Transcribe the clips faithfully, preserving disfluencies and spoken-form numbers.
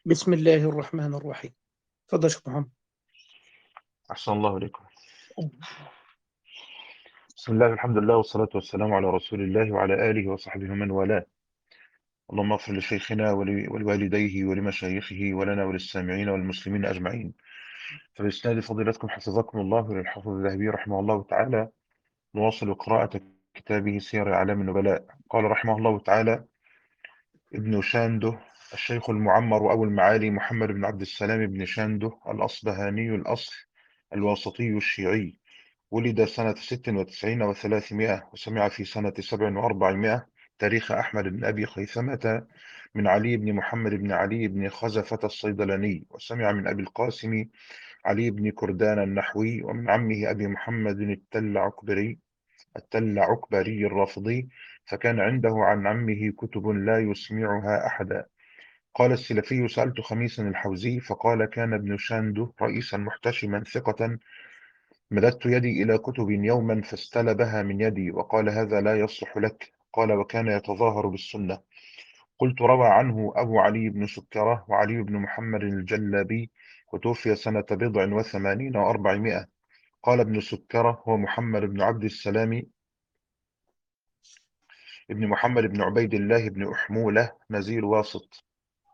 بسم الله الرحمن الرحيم. تفضل يا شيخ محمد. أحسن الله إليكم. بسم الله الحمد لله والصلاة والسلام على رسول الله وعلى آله وصحبه ومن والاه. اللهم اغفر لشيخنا ول- ولوالديه ولمشايخه ولنا وللسامعين والمسلمين أجمعين. فبإسناد فضيلتكم حفظكم الله وللحافظ الذهبي رحمه الله تعالى نواصل قراءة كتابه سير أعلام النبلاء. قال رحمه الله تعالى: ابن شانده الشيخ المعمر أبو المعالي محمد بن عبد السلام بن شانده الأصبهاني الأصل الواسطي الشيعي، ولد سنة ست وتسعين وثلاثمائة، وسمع في سنة سبع وأربعمائة تاريخ أحمد بن أبي خيثمة من علي بن محمد بن علي بن خزفة الصيدلاني، وسمع من أبي القاسم علي بن كردان النحوي، ومن عمه أبي محمد التل عكبري التل عكبري الرافضي، فكان عنده عن عمه كتب لا يسمعها أحدا. قال السلفي: سألت خميسا الحوزي فقال: كان ابن شاندو رئيسا محتشما ثقة، مددت يدي إلى كتب يوما فاستلبها من يدي وقال: هذا لا يصلح لك. قال: وكان يتظاهر بالسنة. قلت: روى عنه أبو علي بن سكرة وعلي بن محمد الجلابي، وتوفي سنة بضع وثمانين وأربعمائة. قال ابن سكرة: هو محمد بن عبد السلام ابن محمد بن عبيد الله بن أحمولة نزيل واسط.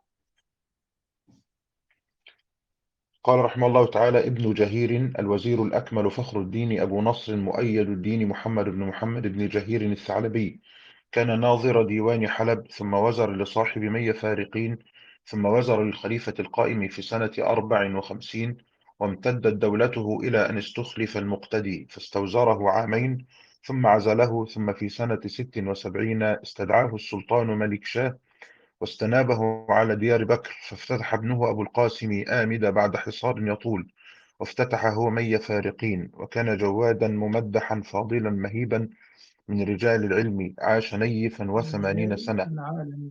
قال رحمه الله تعالى: ابن جهير الوزير الأكمل فخر الدين أبو نصر مؤيد الدين محمد بن محمد بن جهير الثعلبي، كان ناظر ديوان حلب، ثم وزر لصاحب مي فارقين، ثم وزر للخليفة القائم في سنة أربع وخمسين، وامتدت دولته إلى أن استخلف المقتدي فاستوزره عامين، ثم عزله، ثم في سنة ست وسبعين استدعاه السلطان ملك شاه واستنابه على ديار بكر، فافتتح ابنه أبو القاسم آمد بعد حصار يطول، وافتتح هو مي فارقين، وكان جوادا ممدحا فاضلا مهيبا من رجال العلم، عاش نيفا وثمانين رجال سنة. العالم.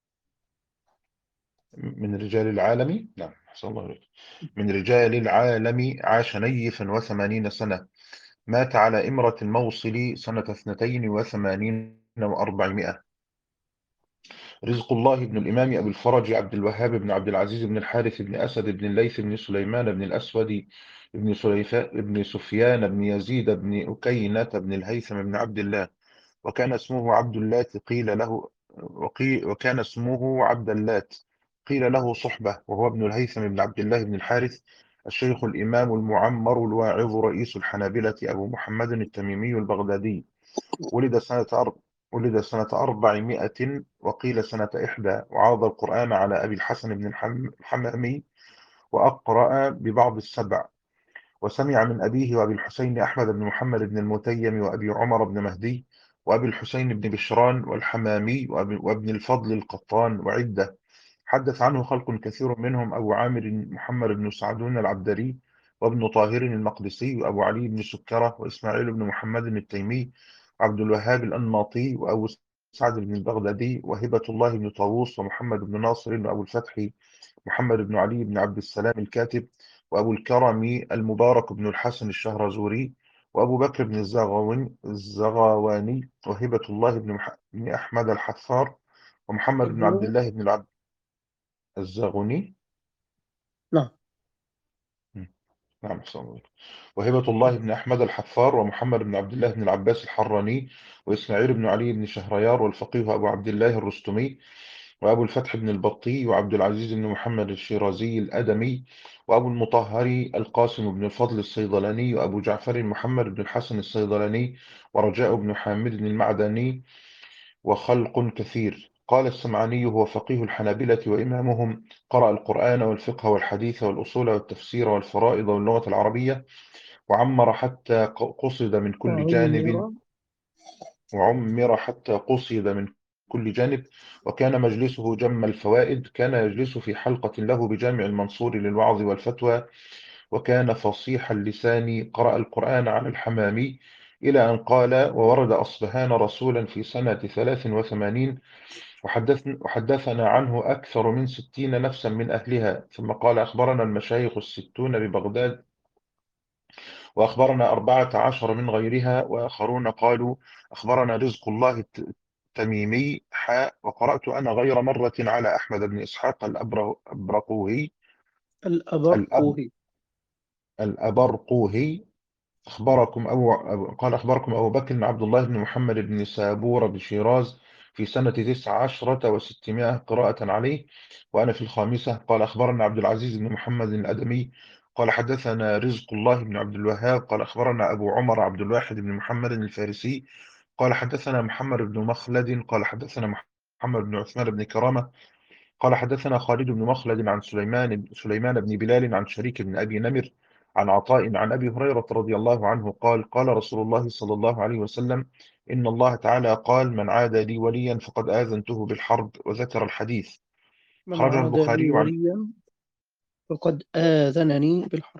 من رجال العالم، نعم أحسن الله عليك. من رجال العالم عاش نيفا وثمانين سنة. مات على إمرة الموصل سنة اثنتين وثمانين وأربعمائة. رزق الله بن الإمام أبي الفرج عبد الوهاب بن عبد العزيز بن الحارث بن أسد بن الليث بن سليمان بن الأسود بن سليفاء بن سفيان بن يزيد بن أكينة بن الهيثم بن عبد الله، وكان اسمه عبد اللات قيل له وقي وكان اسمه عبد اللات قيل له صحبة، وهو ابن الهيثم بن عبد الله بن الحارث الشيخ الإمام المعمر الواعظ رئيس الحنابلة أبو محمد التميمي البغدادي. ولد سنة أرب ولد سنة أربعمائة، وقيل سنة إحدى، وعرض القرآن على أبي الحسن بن الحم- الحمامي، وأقرأ ببعض السبع، وسمع من أبيه وأبي الحسين أحمد بن محمد بن المتيم وأبي عمر بن مهدي وأبي الحسين بن بشران والحمامي وأبي- وابن الفضل القطان وعدة. حدث عنه خلق كثير منهم: أبو عامر محمد بن سعدون العبدري، وابن طاهر المقدسي، وأبو علي بن سكرة، وإسماعيل بن محمد التيمي، وعبد الوهاب الأنماطي، وأبو سعد بن البغدادي، وهبة الله بن طاووس، ومحمد بن ناصر، وأبو الفتح محمد بن علي بن عبد السلام الكاتب، وأبو الكرم المبارك بن الحسن الشهرزوري، وأبو بكر بن الزغواني الزغواني، وهبة الله بن, مح... بن أحمد الحفار، ومحمد بن عبد ابن الله بن العبد الزغوني. نعم. مم. نعم أحسن الله. وهبة الله بن أحمد الحفار، ومحمد بن عبد الله بن العباس الحراني، وإسماعيل بن علي بن شهريار، والفقيه أبو عبد الله الرستمي، وأبو الفتح بن البطي، وعبد العزيز بن محمد الشيرازي الأدمي، وأبو المطهر القاسم بن الفضل الصيدلاني، وأبو جعفر محمد بن الحسن الصيدلاني، ورجاء بن حامد المعدني، وخلق كثير. قال السمعاني: هو فقيه الحنابلة وإمامهم، قرأ القرآن والفقه والحديث والأصول والتفسير والفرائض واللغة العربية، وعمر حتى قصد من كل جانب وعمر. وعمر حتى قصد من كل جانب. وكان مجلسه جم الفوائد، كان يجلس في حلقة له بجامع المنصور للوعظ والفتوى، وكان فصيح اللسان، قرأ القرآن على الحمامي، إلى أن قال: وورد أصبهان رسولا في سنة ثلاث وثمانين، وحدثن وحدثنا عنه أكثر من ستين نفسا من أهلها. ثم قال: أخبرنا المشايخ الستون ببغداد، وأخبرنا أربعة عشر من غيرها، وآخرون قالوا: أخبرنا رزق الله التميمي حاء. وقرأت أنا غير مرة على أحمد بن إسحاق الأبرقوهي الأب الأبرقوهي. الأبرقوهي أخبركم أبو قال أخبركم أبو بكر بن عبد الله بن محمد بن سابور بشيراز في سنة تسع عشرة وستمائة قراءة عليه وأنا في الخامسة. قال أخبرنا عبد العزيز بن محمد الأدمي قال حدثنا رزق الله بن عبد الوهاب قال أخبرنا أبو عمر عبد الواحد بن محمد الفارسي قال حدثنا محمد بن مخلد قال حدثنا محمد بن عثمان بن كرامة قال حدثنا خالد بن مخلد عن سليمان سليمان بن بلال عن شريك بن أبي نمر عن عطاء عن أبي هريرة رضي الله عنه قال قال رسول الله صلى الله عليه وسلم إن الله تعالى قال من عادى لي وليا فقد آذنته بالحرب وذكر الحديث. من خرج عادى لي البخاري عن وليا فقد آذنني بالحرب.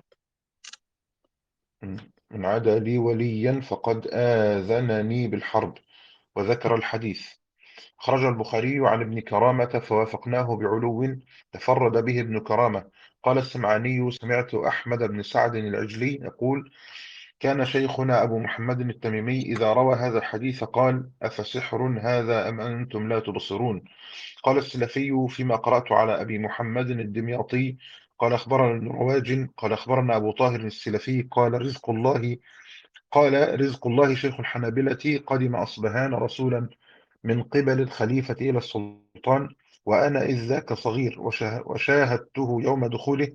من عادى لي وليا فقد آذنني بالحرب وذكر نعم. الحديث. خرج البخاري عن ابن كرامة فوافقناه بعلو تفرد به ابن كرامة. قال السمعاني سمعت أحمد بن سعد العجلي يقول كان شيخنا أبو محمد التميمي إذا روى هذا الحديث قال أفسحر هذا أم أنتم لا تبصرون. قال السلفي فيما قرأت على أبي محمد الدمياطي قال أخبرنا ابن رواج قال أخبرنا أبو طاهر السلفي قال رزق الله قال رزق الله شيخ الحنابلة قدم أصبهان رسولا من قبل الخليفة إلى السلطان وأنا إذ ذاك صغير وشاه- وشاهدته يوم دخوله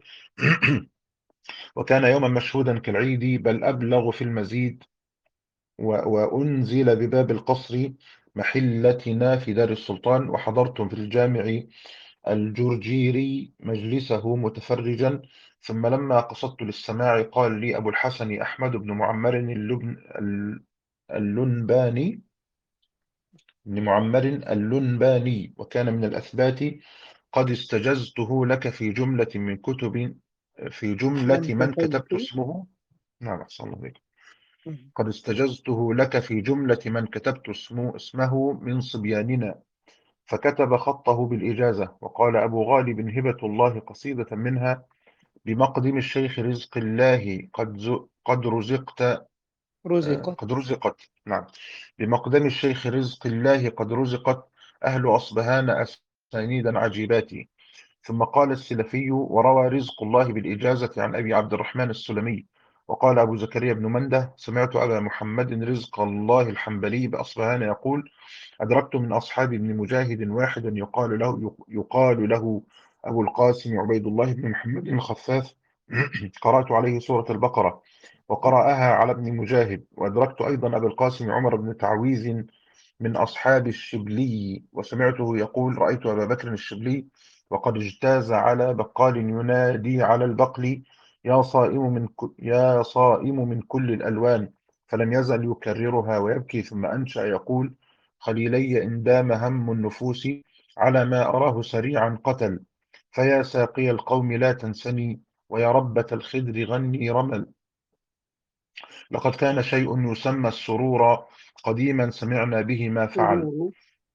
وكان يوما مشهودا كالعيد بل أبلغ في المزيد و- وأنزل بباب القصر محلتنا في دار السلطان وحضرت في الجامع الجرجيري مجلسه متفرجا. ثم لما قصدت للسماع قال لي أبو الحسن أحمد بن معمر اللبن اللنباني بن معمر اللنباني وكان من الأثبات قد استجزته لك في جملة من كتب في جملة من من كتبت كتبت. اسمه. نعم أحسن الله عليك. مم. قد استجزته لك في جملة من كتبت اسمه, اسمه من صبياننا فكتب خطه بالإجازة. وقال أبو غالب هبة الله قصيدة منها بمقدم الشيخ رزق الله قد, ز- قد رزقت آه، رزقت. قد رزقت نعم بمقدم الشيخ رزق الله قد رزقت أهل أصبهان أسانيدا عجيبات. ثم قال السلفي وروى رزق الله بالإجازة عن أبي عبد الرحمن السلمي. وقال أبو زكريا بن منده سمعت أبا محمد رزق الله الحنبلي بأصبهان يقول أدركت من أصحاب ابن مجاهد واحدا يقال له يقال له أبو القاسم عبيد الله بن محمد الخفاف قرأت عليه سورة البقرة وقرأها على ابن مجاهد. وأدركت أيضا أبا القاسم عمر بن تعويذ من أصحاب الشبلي وسمعته يقول رأيت أبا بكر الشبلي وقد اجتاز على بقال ينادي على البقل يا صائم من ك... يا صائم من كل الألوان فلم يزل يكررها ويبكي. ثم أنشأ يقول خليلي إن دام هم النفوس على ما أراه سريعا قتل فيا ساقي القوم لا تنسني ويا ربة الخدر غني رمل. لقد كان شيء يسمى السرور قديما سمعنا به ما فعل. سرور.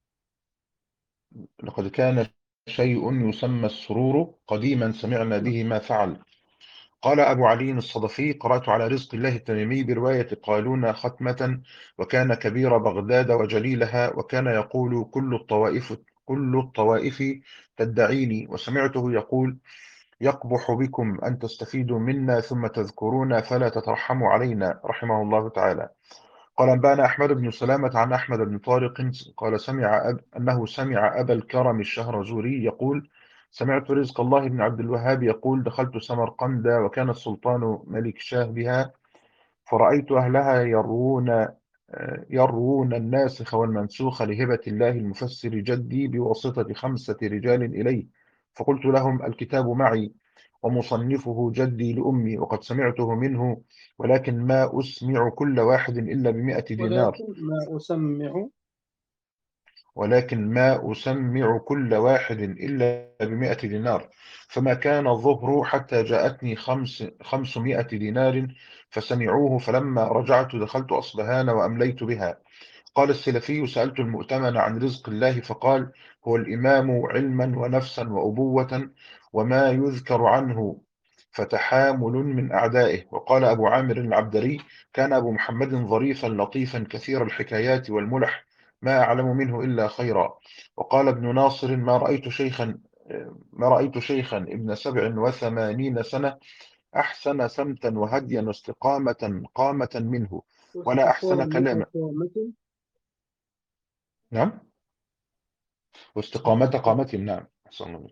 لقد كان شيء يسمى السرور قديما سمعنا نعم. به ما فعل. قال أبو علي الصدفي قرأت على رزق الله التميمي برواية قالون ختمة وكان كبير بغداد وجليلها وكان يقول كل الطوائف كل الطوائف تدعيني. وسمعته يقول يقبح بكم أن تستفيدوا منا ثم تذكرونا فلا تترحموا علينا رحمه الله تعالى. قال أنبانا أحمد بن سلامة عن أحمد بن طارق قال سمع أب أنه سمع أبا الكرم الشهرزوري يقول سمعت رزق الله بن عبد الوهاب يقول دخلت سمرقند وكان السلطان ملك شاه بها فرأيت أهلها يروون يروون الناسخ والمنسوخ لهبة الله المفسر جدي بواسطة خمسة رجال إليه فقلت لهم الكتاب معي ومصنفه جدي لأمي وقد سمعته منه ولكن ما أسمع كل واحد إلا بمئة دينار ولكن ما أسمع. ولكن ما أسمع كل واحد إلا بمئة دينار فما كان الظهر حتى جاءتني خمس خمسمائة دينار فسمعوه فلما رجعت دخلت أصبهان وأمليت بها. قال السلفي سألت المؤتمن عن رزق الله فقال هو الإمام علما ونفسا وأبوة وما يذكر عنه فتحامل من أعدائه. وقال أبو عامر العبدري كان أبو محمد ظريفا لطيفا كثير الحكايات والملح ما أعلم منه إلا خيرا. وقال ابن ناصر: ما رأيت شيخا ما رأيت شيخا ابن سبع وثمانين سنة أحسن سمتا وهديا واستقامة قامة منه، ولا أحسن واستقامة كلاما. قامة. نعم. واستقامة صحيح. قامة. نعم، أحسن الله.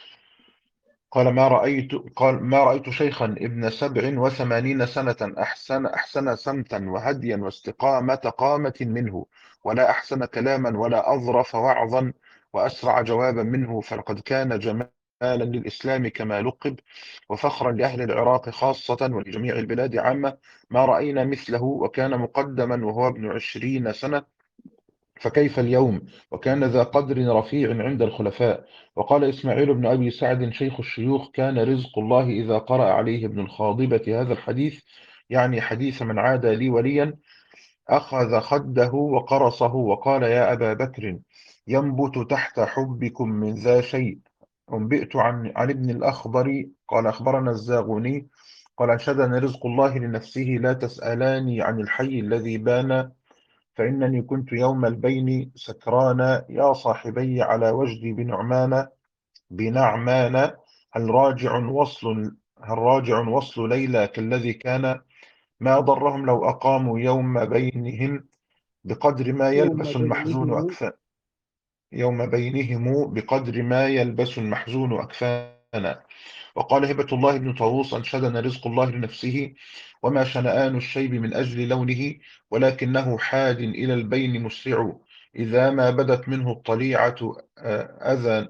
قال ما رأيت قال ما رأيت شيخا ابن سبع وثمانين سنة أحسن أحسن سمتا وهديا واستقامة قامة منه، ولا أحسن كلاما ولا أظرف وعظا وأسرع جوابا منه، فلقد كان جمالا للإسلام كما لقب، وفخرا لأهل العراق خاصة ولجميع البلاد عامة. ما رأينا مثله، وكان مقدما وهو ابن عشرين سنة، فكيف اليوم، وكان ذا قدر رفيع عند الخلفاء. وقال إسماعيل بن أبي سعد شيخ الشيوخ: كان رزق الله إذا قرأ عليه ابن الخاضبة هذا الحديث، يعني حديث من عادى لي وليا، أخذ خده وقرصه وقال: يا أبا بكر، ينبت تحت حبكم من ذا شيء. أنبئت عن عن ابن الأخضر قال أخبرنا الزاغوني قال أنشدني رزق الله لنفسه: لا تسألاني عن الحي الذي بان، فإنني كنت يوم البين سكرانا، يا صاحبي على وجدي بنعمان بنعمان هل راجع وصل هل راجع وصل ليلى كالذي كان، ما ضرهم لو أقاموا يوم بينهم بقدر ما يوم يلبس المحزون بينهم. أكفانا يوم بينهم بقدر ما يلبس المحزون أكفانا. وقال هبة الله بن طاووس أنشدنا رزق الله لنفسه: وما شنآن الشيب من أجل لونه، ولكنه حاد إلى البين مسرع، إذا ما بدت منه الطليعة آه، أذن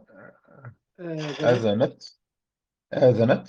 آذنت. أذنت آذنت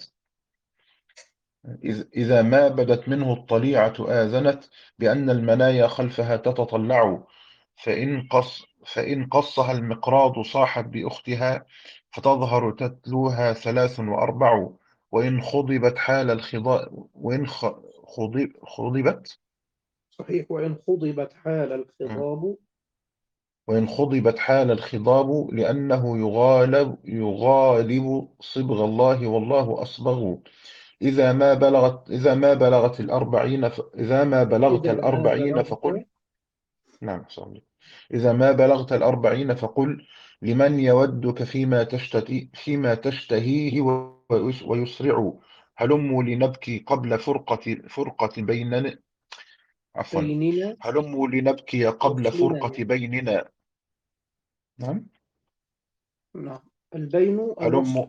إذ- إذا ما بدت منه الطليعة آذنت بأن المنايا خلفها تتطلع، فإن قص فإن قصها المقراض صاحت بأختها، فتظهر تتلوها ثلاث وأربع، وإن خضبت حال الخضاء وإن خ- خضب خضبت صحيح. وإن خضبت حال الخضاب. وإن خضبت حال الخضاب لأنه يغالب يغالب صبغ الله والله أصبغ. إذا ما بلغت إذا ما بلغت الأربعين ف... إذا ما بلغت إذا ما الأربعين فقل. بلغت. نعم، صلي. إذا ما بلغت الأربعين فقل لمن يودك فيما تشتهي فيما تشتهيه ويس- ويسرع، هلموا لنبكي قبل فرقة فرقة بيننا عفوا بيننا هلموا لنبكي قبل فرقة وصلنا. بيننا. نعم. نعم. البين الوصل. هلموا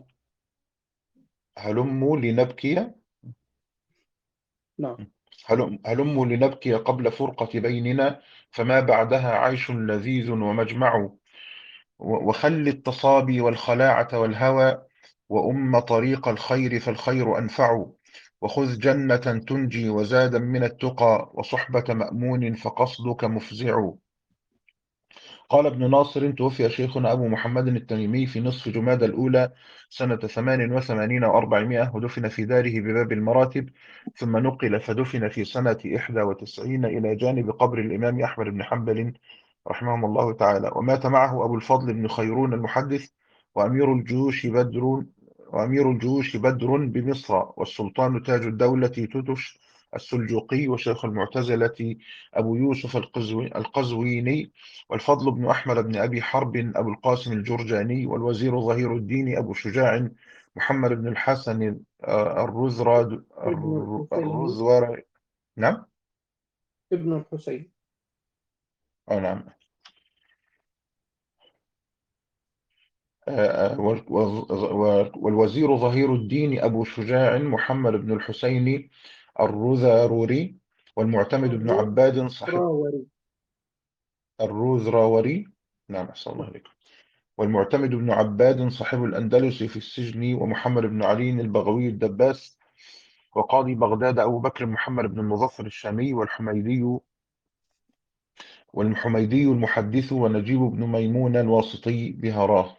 هلموا لنبكي نعم. هلم هلموا لنبكي قبل فرقة بيننا، فما بعدها عيش لذيذ ومجمع، و- وخل التصابي والخلاعة والهوى، وأم طريق الخير فالخير أنفع، وخذ جنة تنجي وزادا من التقى، وصحبة مأمون فقصدك مفزع. قال ابن ناصر توفي شيخنا أبو محمد التميمي في نصف جمادى الأولى سنة ثمان وثمانين وأربعمائة، ودفن في داره بباب المراتب، ثم نقل فدفن في سنة إحدى وتسعين إلى جانب قبر الإمام أحمد بن حنبل رحمهم الله تعالى. ومات معه أبو الفضل بن خيرون المحدث، وأمير الجيوش بدر وأمير الجيوش بدر بمصر، والسلطان تاج الدولة توتش السلجوقي، وشيخ المعتزلة أبو يوسف القزوي- القزويني، والفضل بن أحمد بن أبي حرب أبو القاسم الجرجاني، والوزير ظهير الدين أبو شجاع محمد بن الحسن آه، الرزراد ابن الر- الحسين. الرزور. نعم. ابن الحسين. أو نعم. آه، آه، وال- وال- والوزير ظهير الدين أبو شجاع محمد بن الحسين الرذاروري، والمعتمد بن عباد صاحب الروزراوري. الرذراوري. نعم، أحسن الله نعم. عليكم. والمعتمد بن عباد صاحب الأندلس في السجن، ومحمد بن علي البغوي الدباس، وقاضي بغداد أبو بكر محمد بن المظفر الشامي، والحميدي والحميدي المحدث، ونجيب بن ميمون الواسطي بهراه.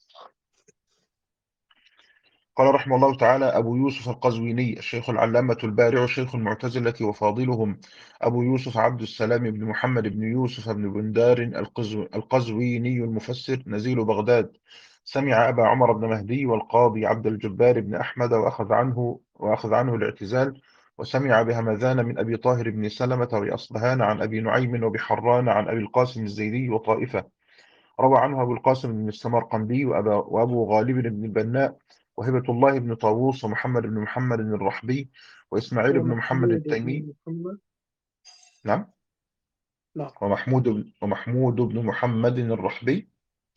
قال رحمه الله تعالى أبو يوسف القزويني الشيخ العلامة البارع شيخ المعتزلة وفاضلهم، أبو يوسف عبد السلام بن محمد بن يوسف بن بندار القزو القزويني المفسر نزيل بغداد، سمع أبا عمر بن مهدي والقاضي عبد الجبار بن أحمد، وأخذ عنه وأخذ عنه الاعتزال، وسمع بهمذان من أبي طاهر بن سلمة وبأصبهان عن أبي نعيم وبحران عن أبي القاسم الزيدي وطائفة. روى عنه أبو القاسم بن السمرقندي وأبا وأبو غالب بن البناء وهبة الله بن طاووس ومحمد بن محمد الرحبي وإسماعيل بن محمد ومحمود التيمي. بن محمد. نعم. نعم. ومحمود بن ومحمود بن محمد الرحبي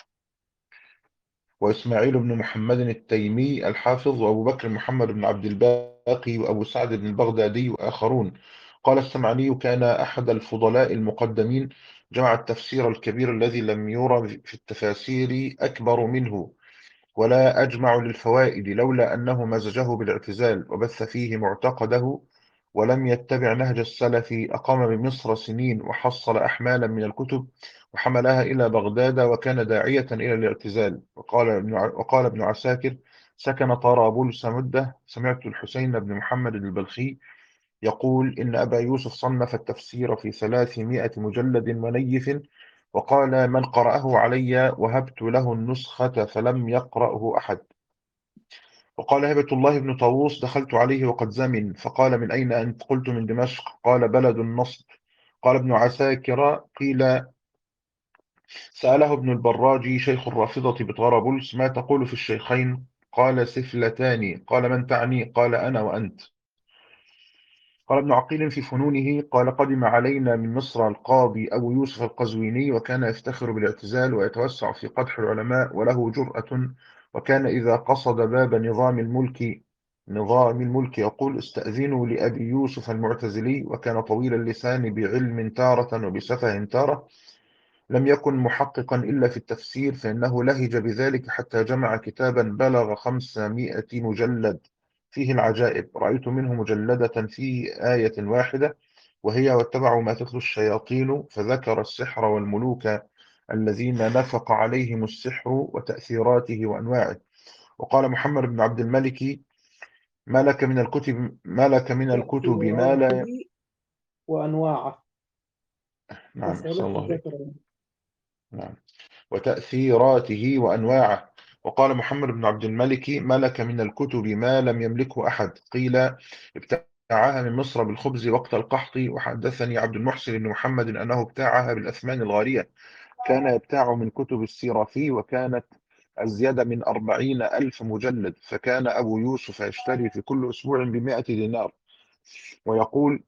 وإسماعيل بن محمد التيمي الحافظ وأبو بكر محمد بن عبد الباقي وأبو سعد بن البغدادي وآخرون. قال السمعاني: كان أحد الفضلاء المقدمين، جمع التفسير الكبير الذي لم يرى في التفاسير أكبر منه ولا أجمع للفوائد، لولا أنه مزجه بالاعتزال وبث فيه معتقده ولم يتبع نهج السلف. أقام بمصر سنين وحصل أحمالا من الكتب وحملها إلى بغداد وكان داعية إلى الاعتزال. وقال ابن ع- وقال ابن عساكر: سكن طرابلس مدة. سمعت الحسين بن محمد البلخي يقول إن أبا يوسف صنف التفسير في ثلاثمائة مجلد منيف، وقال: من قرأه علي وهبت له النسخة فلم يقرأه أحد. وقال هبة الله بن طاووس: دخلت عليه وقد زمن، فقال: من أين أنت؟ قلت: من دمشق. قال: بلد النصب. قال ابن عساكر: قيل سأله ابن البراجي شيخ الرافضة بطرابلس: ما تقول في الشيخين؟ قال: سفلتان. قال: من تعني؟ قال: أنا وأنت. قال ابن عقيل في فنونه: قال: قدم علينا من مصر القاضي أبو يوسف القزويني، وكان يفتخر بالاعتزال ويتوسع في قدح العلماء وله جرأة، وكان إذا قصد باب نظام الملك نظام الملك يقول: استأذنوا لأبي يوسف المعتزلي. وكان طويل اللسان بعلم تارة وبسفه تارة، لم يكن محققا إلا في التفسير، فإنه لهج بذلك حتى جمع كتابا بلغ خمسمائة مجلد فيه العجائب. رأيت منه مجلدة فيه آية واحدة، وهي: واتبعوا ما تتلو الشياطين، فذكر السحر والملوك الذين نفق عليهم السحر وتأثيراته وأنواعه. وقال محمد بن عبد الملك: ما لك من الكتب ما لك من الكتب ما تأثيراته لا. وأنواعه. نعم، أحسن الثالث الله عليك. ذكر. نعم. وتأثيراته وأنواعه. وقال محمد بن عبد الملك: ملك من الكتب ما لم يملكه أحد. قيل: ابتاعها من مصر بالخبز وقت القحط. وحدثني عبد المحسن بن محمد أنه ابتاعها بالأثمان الغالية. كان يبتاع من كتب السيرافي، وكانت أزيد من أربعين ألف مجلد، فكان أبو يوسف يشتري في كل أسبوع بمائة دينار، ويقول: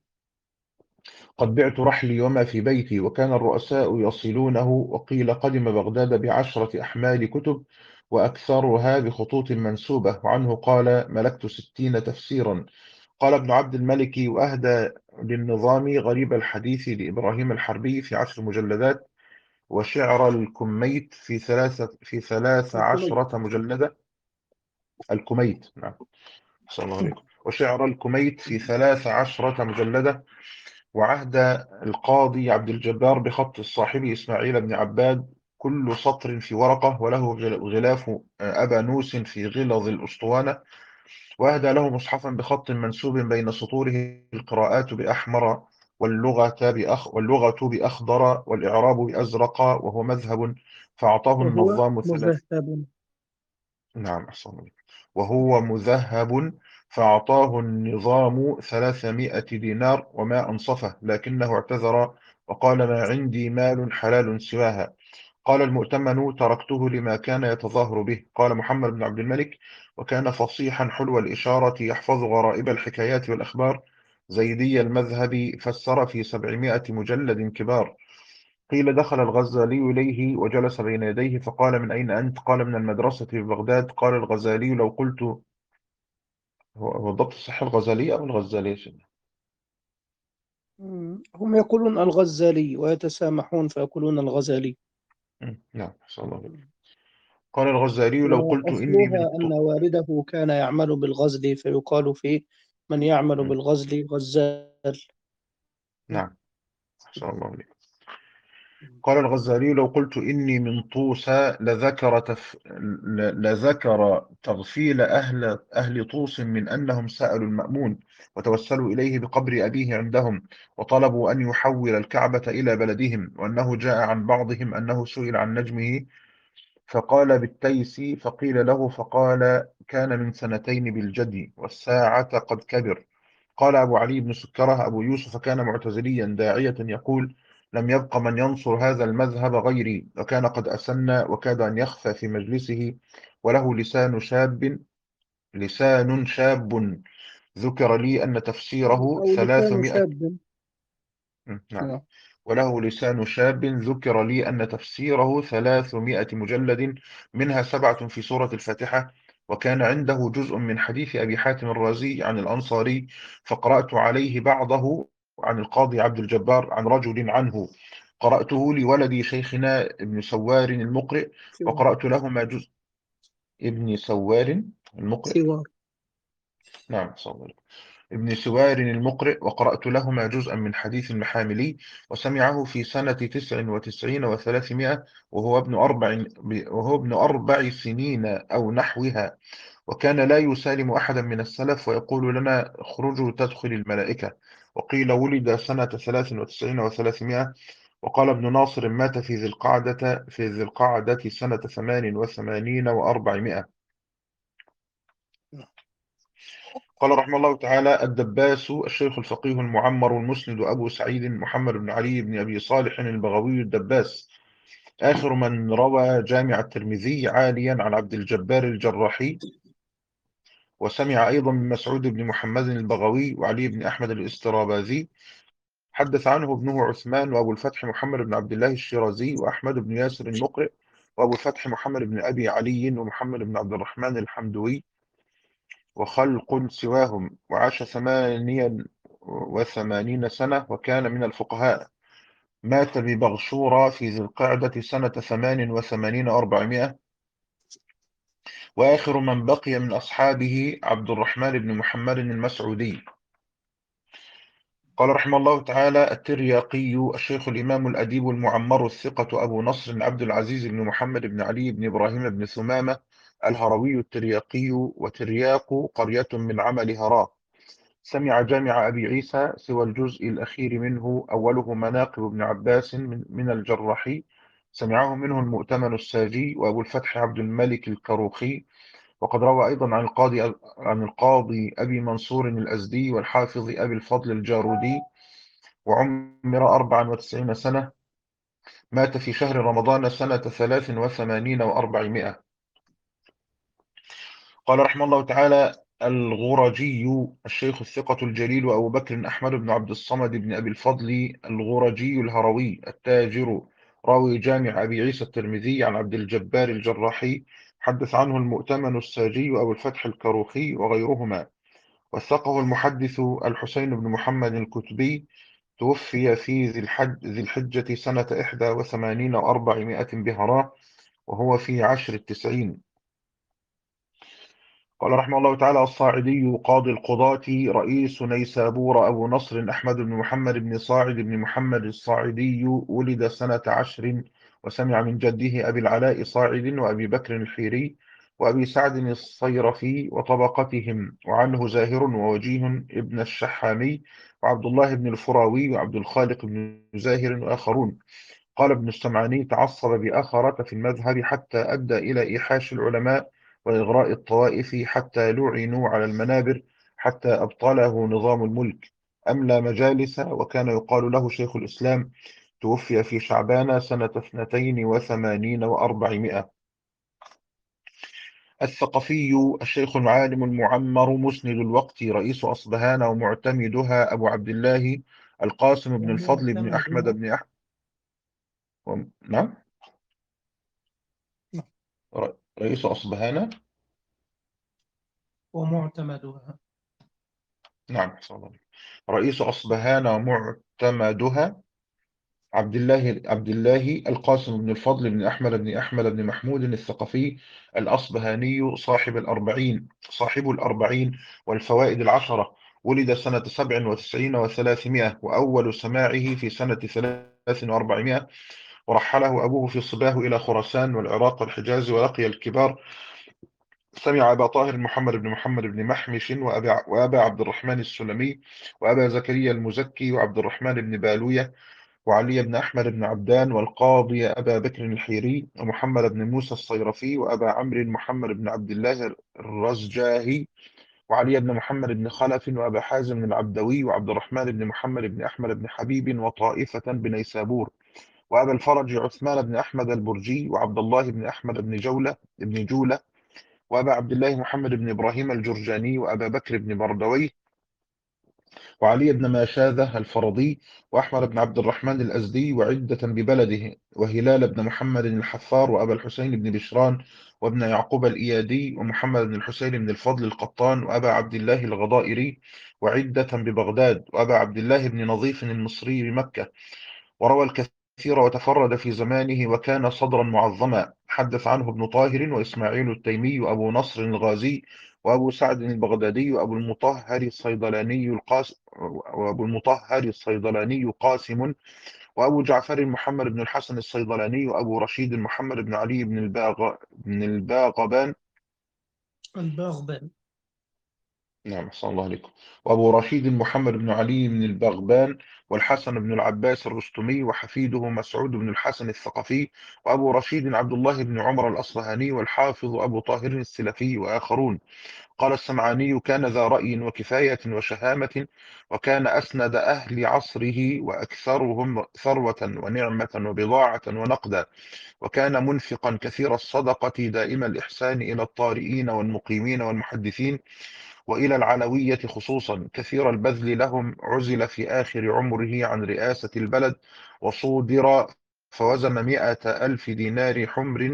قد بعت رحلي وما في بيتي. وكان الرؤساء يصلونه. وقيل: قدم بغداد بعشرة أحمال كتب، وأكثرها بخطوط منسوبة. وعنه قال: ملكت ستين تفسيرا. قال ابن عبد الملك: وأهدى للنظام غريب الحديث لإبراهيم الحربي في عشر مجلدات، وشعر الكميت في ثلاثة في ثلاث الكوميت. عشرة مجلدة. الكميت، نعم. صلى الله عليكم. وشعر الكميت في ثلاث عشرة مجلدة. وعهد القاضي عبد الجبار بخط الصاحب إسماعيل بن عباد، كل سطر في ورقة، وله غل- غلاف أبانوس في غلظ الأسطوانة. وأهدى له مصحفا بخط منسوب بين سطوره القراءات بأحمر، واللغة بأخ واللغة بأخضر، والإعراب بأزرق، وهو مذهب، فأعطاه وهو النظام ثلاث. مذهب. نعم، أحسن الله. وهو مذهب، فأعطاه النظام ثلاثمائة دينار وما أنصفه، لكنه اعتذر وقال: ما عندي مال حلال سواها. قال المؤتمن: تركته لما كان يتظاهر به. قال محمد بن عبد الملك: وكان فصيحا حلو الإشارة، يحفظ غرائب الحكايات والأخبار، زيدي المذهب، فسر في سبعمائة مجلد كبار. قيل: دخل الغزالي إليه وجلس بين يديه، فقال: من أين أنت؟ قال: من المدرسة في بغداد. قال الغزالي: لو قلت. هو هو الضبط الصحيح الغزالي أو الغزالي يا سيدي؟ مم. هم يقولون الغزالي ويتسامحون فيقولون الغزالي. مم، نعم، أحسن الله عليك. قال الغزالي: لو قلت إني من وأصلها أن الط... والده كان يعمل بالغزل فيقال فيه من يعمل مم، بالغزل غزال. نعم، أحسن الله عليك. قال الغزالي: لو قلت إني من طوس لذكر تف... ل- لذكر تغفيل أهل أهل طوس من أنهم سألوا المأمون وتوسلوا إليه بقبر أبيه عندهم، وطلبوا أن يحول الكعبة إلى بلدهم، وأنه جاء عن بعضهم أنه سئل عن نجمه فقال بالتيس، فقيل له فقال: كان من سنتين بالجدي، والساعة قد كبر. قال أبو علي بن سكرة أبو يوسف كان معتزليا داعية يقول: لم يبق من ينصر هذا المذهب غيري، وكان قد أسن وكاد أن يخفى في مجلسه، وله لسان شاب لسان شاب ذكر لي أن تفسيره أو لسان ثلاثمائة. شاب. نعم. نعم. وله لسان شاب ذكر لي أن تفسيره ثلاثمائة مجلد، منها سبعة في سورة الفاتحة. وكان عنده جزء من حديث أبي حاتم الرازي عن الأنصاري، فقرأت عليه بعضه عن القاضي عبد الجبار عن رجل عنه. قرأته لولدي شيخنا ابن سوار المقرئ، سوار. وقرأت لهما جزء ابن سوار المقرئ. سوار. نعم، صلى الله عليه وسلم. ابن سوار المقرئ، وقرأت لهما جزءا من حديث المحاملي، وسمعه في سنة تسع وتسعين وثلاثمائة، وهو ابن أربع وهو ابن أربع سنين أو نحوها. وكان لا يسالم أحدا من السلف، ويقول لنا: اخرجوا تدخل الملائكة. وقيل ولد سنة ثلاث وتسعين وثلاثمائة. وقال ابن ناصر: مات في ذي القعدة في ذي القعدة سنة ثمان وثمانين وأربعمائة. قال رحمه الله تعالى: الدباس الشيخ الفقيه المعمر المسند أبو سعيد محمد بن علي بن أبي صالح البغوي الدباس، آخر من روى جامع الترمذي عاليا عن عبد الجبار الجراحي. وسمع أيضا من مسعود بن محمد البغوي وعلي بن أحمد الاسترابازي. حدث عنه ابنه عثمان وأبو الفتح محمد بن عبد الله الشيرازي وأحمد بن ياسر المقرئ وأبو الفتح محمد بن أبي علي ومحمد بن عبد الرحمن الحمدوي وخلق سواهم. وعاش ثمانيا وثمانين سنة، وكان من الفقهاء. مات ببغشورى في ذي القعدة سنة ثمان وثمانين وأربعمائة. وآخر من بقي من أصحابه عبد الرحمن بن محمد المسعودي. قال رحمه الله تعالى: الترياقي الشيخ الإمام الأديب المعمر الثقة أبو نصر عبد العزيز بن محمد بن علي بن إبراهيم بن ثمامة الهروي الترياقي. وترياق قرية من عمل هراء. سمع جامع أبي عيسى سوى الجزء الأخير منه، أوله مناقب ابن عباس من, من الجراحي. سمعه منه المؤتمن الساجي وأبو الفتح عبد الملك الكروخي. وقد روى أيضا عن القاضي عن القاضي أبي منصور الأزدي والحافظ أبي الفضل الجارودي. وعمر أربعا وتسعين سنة. مات في شهر رمضان سنة ثلاث وثمانين وأربعمائة. قال رحمه الله تعالى: الغرجي الشيخ الثقة الجليل أبو بكر أحمد بن عبد الصمد بن أبي الفضل الغرجي الهروي التاجر، راوي جامع أبي عيسى الترمذي عن عبد الجبار الجراحي. حدث عنه المؤتمن الساجي وأبو الفتح الكروخي وغيرهما. وثقه المحدث الحسين بن محمد الكتبي. توفي في ذي الحج ذي الحجة سنة إحدى وثمانين وأربعمائة بهراء، وهو في عشر التسعين. قال رحمه الله تعالى: الصاعدي قاضي القضاة رئيس نيسابور أبو نصر أحمد بن محمد بن صاعد بن محمد الصاعدي، ولد سنة عشر. وسمع من جده أبي العلاء صاعد وأبي بكر الحيري وأبي سعد الصيرفي وطبقتهم، وعنه زاهر ووجيه ابن الشحامي وعبد الله بن الفراوي وعبد الخالق بن زاهر وآخرون. قال ابن السمعاني: تعصب بأخرة في المذهب حتى أدى إلى إيحاش العلماء وإغراء الطوائف، حتى لعنوا على المنابر، حتى أبطله نظام الملك. أملى مجالس، وكان يقال له شيخ الإسلام. توفي في شعبان سنة اثنتين وثمانين وأربعمائة. الثقفي الشيخ العالم المعمر مسند الوقت رئيس أصبهان ومعتمدها أبو عبد الله القاسم بن الفضل بن أحمد ومعتمدها. بن أح... نعم. ر- رئيس أصبهان. ومعتمدها. نعم، صلى الله عليه وسلم. رئيس أصبهان ومعتمدها عبد الله عبد الله القاسم بن الفضل بن أحمد بن أحمد بن محمود الثقفي الأصبهاني، صاحب الأربعين صاحب الأربعين والفوائد العشرة. ولد سنة سبع وتسعين وثلاثمائة، وأول سماعه في سنة ثلاث وأربعمائة. ورحله أبوه في صباه إلى خراسان والعراق والحجاز، ولقي الكبار. سمع أبا طاهر محمد بن محمد بن محمش وأبا, وأبا عبد الرحمن السلمي وأبا زكريا المزكي وعبد الرحمن بن بالوية وعلي بن أحمد بن عبدان والقاضي أبا بكر الحيري ومحمد بن موسى الصيرفي وأبا عمرو محمد بن عبد الله الرزجاهي وعلي بن محمد بن خلف وأبا حازم العبدوي وعبد الرحمن بن محمد بن أحمد بن حبيب وطائفة بنيسابور وأبا الفرج عثمان بن أحمد البرجي وعبد الله بن أحمد بن جولة بن جولة وأبا عبد الله محمد بن إبراهيم الجرجاني وأبا بكر بن بردوي وعلي بن ماشاذة الفرضي وأحمد بن عبد الرحمن الأزدي وعدة ببلده وهلال بن محمد الحفار وأبا الحسين بن بشران وابن يعقوب الإيادي ومحمد بن الحسين بن الفضل القطان وأبا عبد الله الغضائري وعدة ببغداد وأبا عبد الله بن نظيف المصري بمكة. وروى الكثير وتفرد في زمانه وكان صدرا معظما. حدث عنه ابن طاهر وإسماعيل التيمي وأبو نصر الغازي وأبو سعد البغدادي وأبو المطهر الصيدلاني القاس وأبو المطهر الصيدلاني قاسم وأبو جعفر محمد بن الحسن الصيدلاني وأبو رشيد محمد بن علي بن الباغ بن الباغبان. الباغبان. نعم أحسن الله عليكم. وأبو رشيد محمد بن علي بن البغبان والحسن بن العباس الرستمي وحفيده مسعود بن الحسن الثقفي وأبو رشيد عبد الله بن عمر الأصفهاني والحافظ أبو طاهر السلفي وآخرون. قال السمعاني: كان ذا رأي وكفاية وشهامة، وكان أسند أهل عصره وأكثرهم ثروة ونعمة وبضاعة ونقدا، وكان منفقا كثير الصدقة دائم الإحسان إلى الطارئين والمقيمين والمحدثين وإلى العلوية خصوصا، كثير البذل لهم. عزل في آخر عمره عن رئاسة البلد وصودر فوزن مئة ألف دينار حمر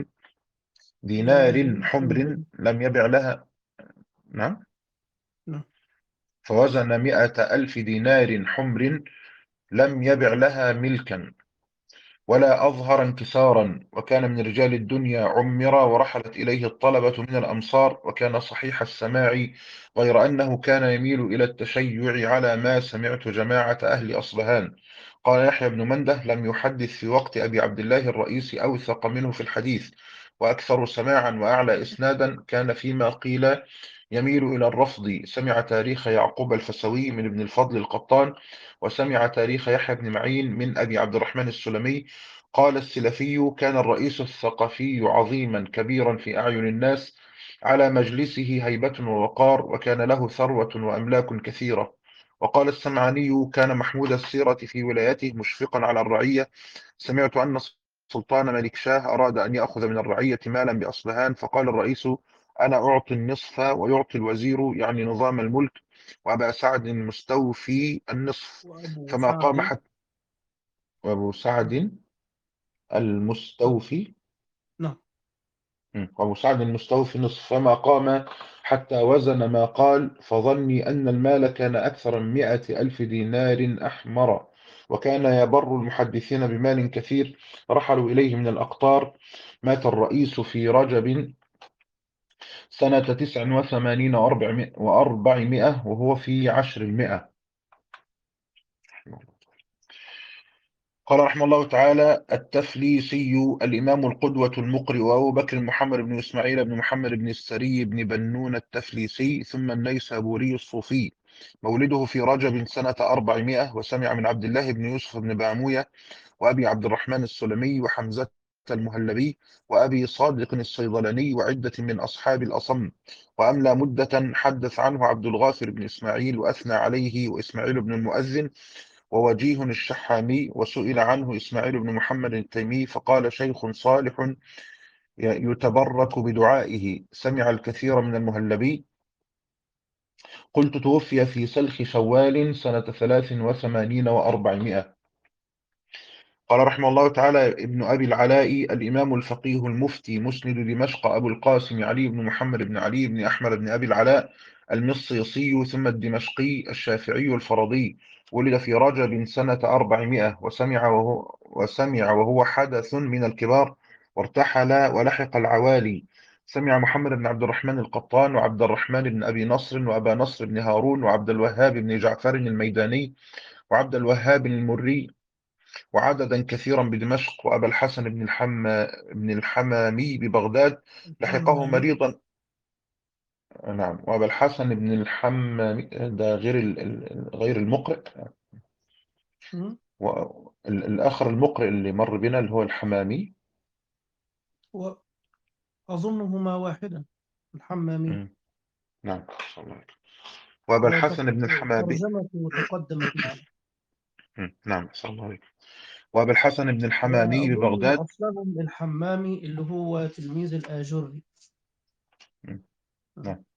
دينار دينار حمر حمر. لم يبع لها. نعم. نعم. فوزن مئة ألف دينار حمر لم يبع لها ملكا ولا أظهر انكسارا، وكان من رجال الدنيا عمر ورحلت إليه الطلبة من الأمصار، وكان صحيح السماع، غير أنه كان يميل إلى التشيع على ما سمعت جماعة أهل أصبهان. قال يحيى بن منده: لم يحدث في وقت أبي عبد الله الرئيس أوثق منه في الحديث وأكثر سماعا وأعلى إسنادا. كان فيما قيل يميل إلى الرفض. سمع تاريخ يعقوب الفسوي من ابن الفضل القطان، وسمع تاريخ يحيى بن معين من أبي عبد الرحمن السلمي. قال السلفي: كان الرئيس الثقفي عظيما كبيرا في أعين الناس، على مجلسه هيبة ووقار، وكان له ثروة وأملاك كثيرة. وقال السمعاني: كان محمود السيرة في ولايته مشفقا على الرعية. سمعت أن سلطان ملك شاه أراد أن يأخذ من الرعية مالا بأصبهان، فقال الرئيس: أنا أعطي النصف ويعطي الوزير، يعني نظام الملك، وأبا سعد المستوفي النصف. وأبو فما قام سعد. حتى أبو سعد نعم. المستوفي نعم. مم. وأبو سعد المستوفي نصف. فما قام حتى وزن ما قال، فظني أن المال كان أكثر من مائة ألف دينار أحمر. وكان يبر المحدثين بمال كثير، رحلوا إليه من الأقطار. مات الرئيس في رجب سنة تسع وثمانين وأربعمائة وأربعمائة وهو في عشر المئة. قال رحمه الله تعالى: التفليسي الإمام القدوة المقرئ وأبو بكر محمد بن إسماعيل بن محمد بن السري بن بنون التفليسي ثم النيسابوري الصوفي. مولده في رجب سنة أربعمائة، وسمع من عبد الله بن يوسف بن بعموية وأبي عبد الرحمن السلمي وحمزة المهلبي وأبي صادق الصيدلاني وعدة من أصحاب الأصم. وأملى مدة حدث عنه عبد الغافر بن إسماعيل وأثنى عليه وإسماعيل بن المؤذن ووجيه الشحامي. وسئل عنه إسماعيل بن محمد التيمي فقال: شيخ صالح يتبرك بدعائه. سمع الكثير من المهلبي. قلت: توفي في سلخ شوال سنة ثلاث وثمانين وأربعمائة. قال رحمه الله تعالى: ابن أبي العلاء الإمام الفقيه المفتي مسند دمشق أبو القاسم علي بن محمد بن علي بن أحمد بن أبي العلاء المصيصي ثم الدمشقي الشافعي الفرضي. ولد في رجب سنة أربعمائة، وسمع وهو, وسمع وهو حدث من الكبار، وارتحل ولحق العوالي. سمع محمد بن عبد الرحمن القطان وعبد الرحمن بن أبي نصر وأبا نصر بن هارون وعبد الوهاب بن جعفر الميداني وعبد الوهاب المري وعددا كثيرا بدمشق. وأبا الحسن بن الحم بن الحمامي ببغداد لحقه الحمامي. مريضا. نعم. وأبا الحسن بن الحمامي ده غير ال- ال- غير المقرئ. مم. والآخر المقرئ اللي مر بنا اللي هو الحمامي. وأظنهما واحدا. الحمامي. مم. نعم صلى الله عليه وسلم. وأبا الحسن بن الحمابي. وترجمته تقدمت معنا. مم. نعم صلى الله عليه. وأبا الحسن بن الحمامي وأظن ببغداد. أصلهم الحمامي اللي هو تلميذ الآجري. مم. نعم. نعم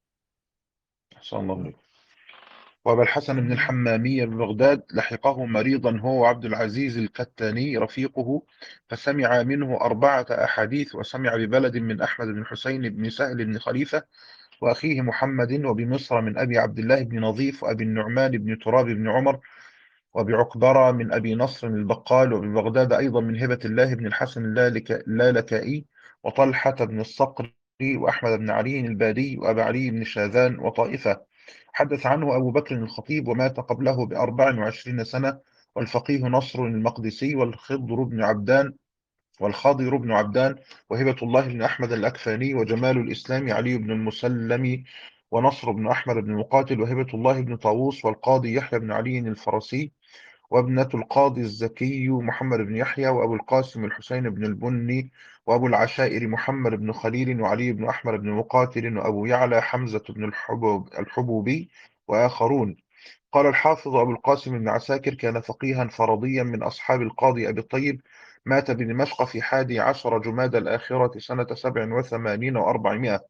صلى الله نعم. عليه. وأبا الحسن بن الحمامي ببغداد لحقه مريضا هو عبد العزيز الكتاني رفيقه، فسمع منه أربعة أحاديث، وسمع ببلد من أحمد بن حسين بن سهل بن خليفة وأخيه محمد، وبمصر من أبي عبد الله بن نظيف، وأبي النعمان بن تراب بن عمر، وبعكبرى من أبي نصر البقال، وببغداد أيضا من هبة الله بن الحسن اللالك- اللالكائي، وطلحة بن الصقر، وأحمد بن علي البادي، وأبا علي بن شاذان، وطائفة. حدث عنه أبو بكر الخطيب ومات قبله بأربع وعشرين سنة، والفقيه نصر المقدسي، والخضر بن عبدان والخاضر بن عبدان، وهبة الله بن أحمد الأكفاني، وجمال الإسلام علي بن المسلم، ونصر بن أحمد بن مقاتل، وهبة الله بن طاووس، والقاضي يحيى بن علي الفرسي، وابنة القاضي الزكي محمد بن يحيى، وأبو القاسم الحسين بن البني، وأبو العشائر محمد بن خليل، وعلي بن أحمد بن مقاتل، وأبو يعلى حمزة بن الحبوب الحبوبي، وآخرون. قال الحافظ أبو القاسم بن عساكر: كان فقيها فرضيا من أصحاب القاضي أبي الطيب، مات بدمشق في حادي عشر جماد الآخرة سنة سبع وثمانين وأربعمائة.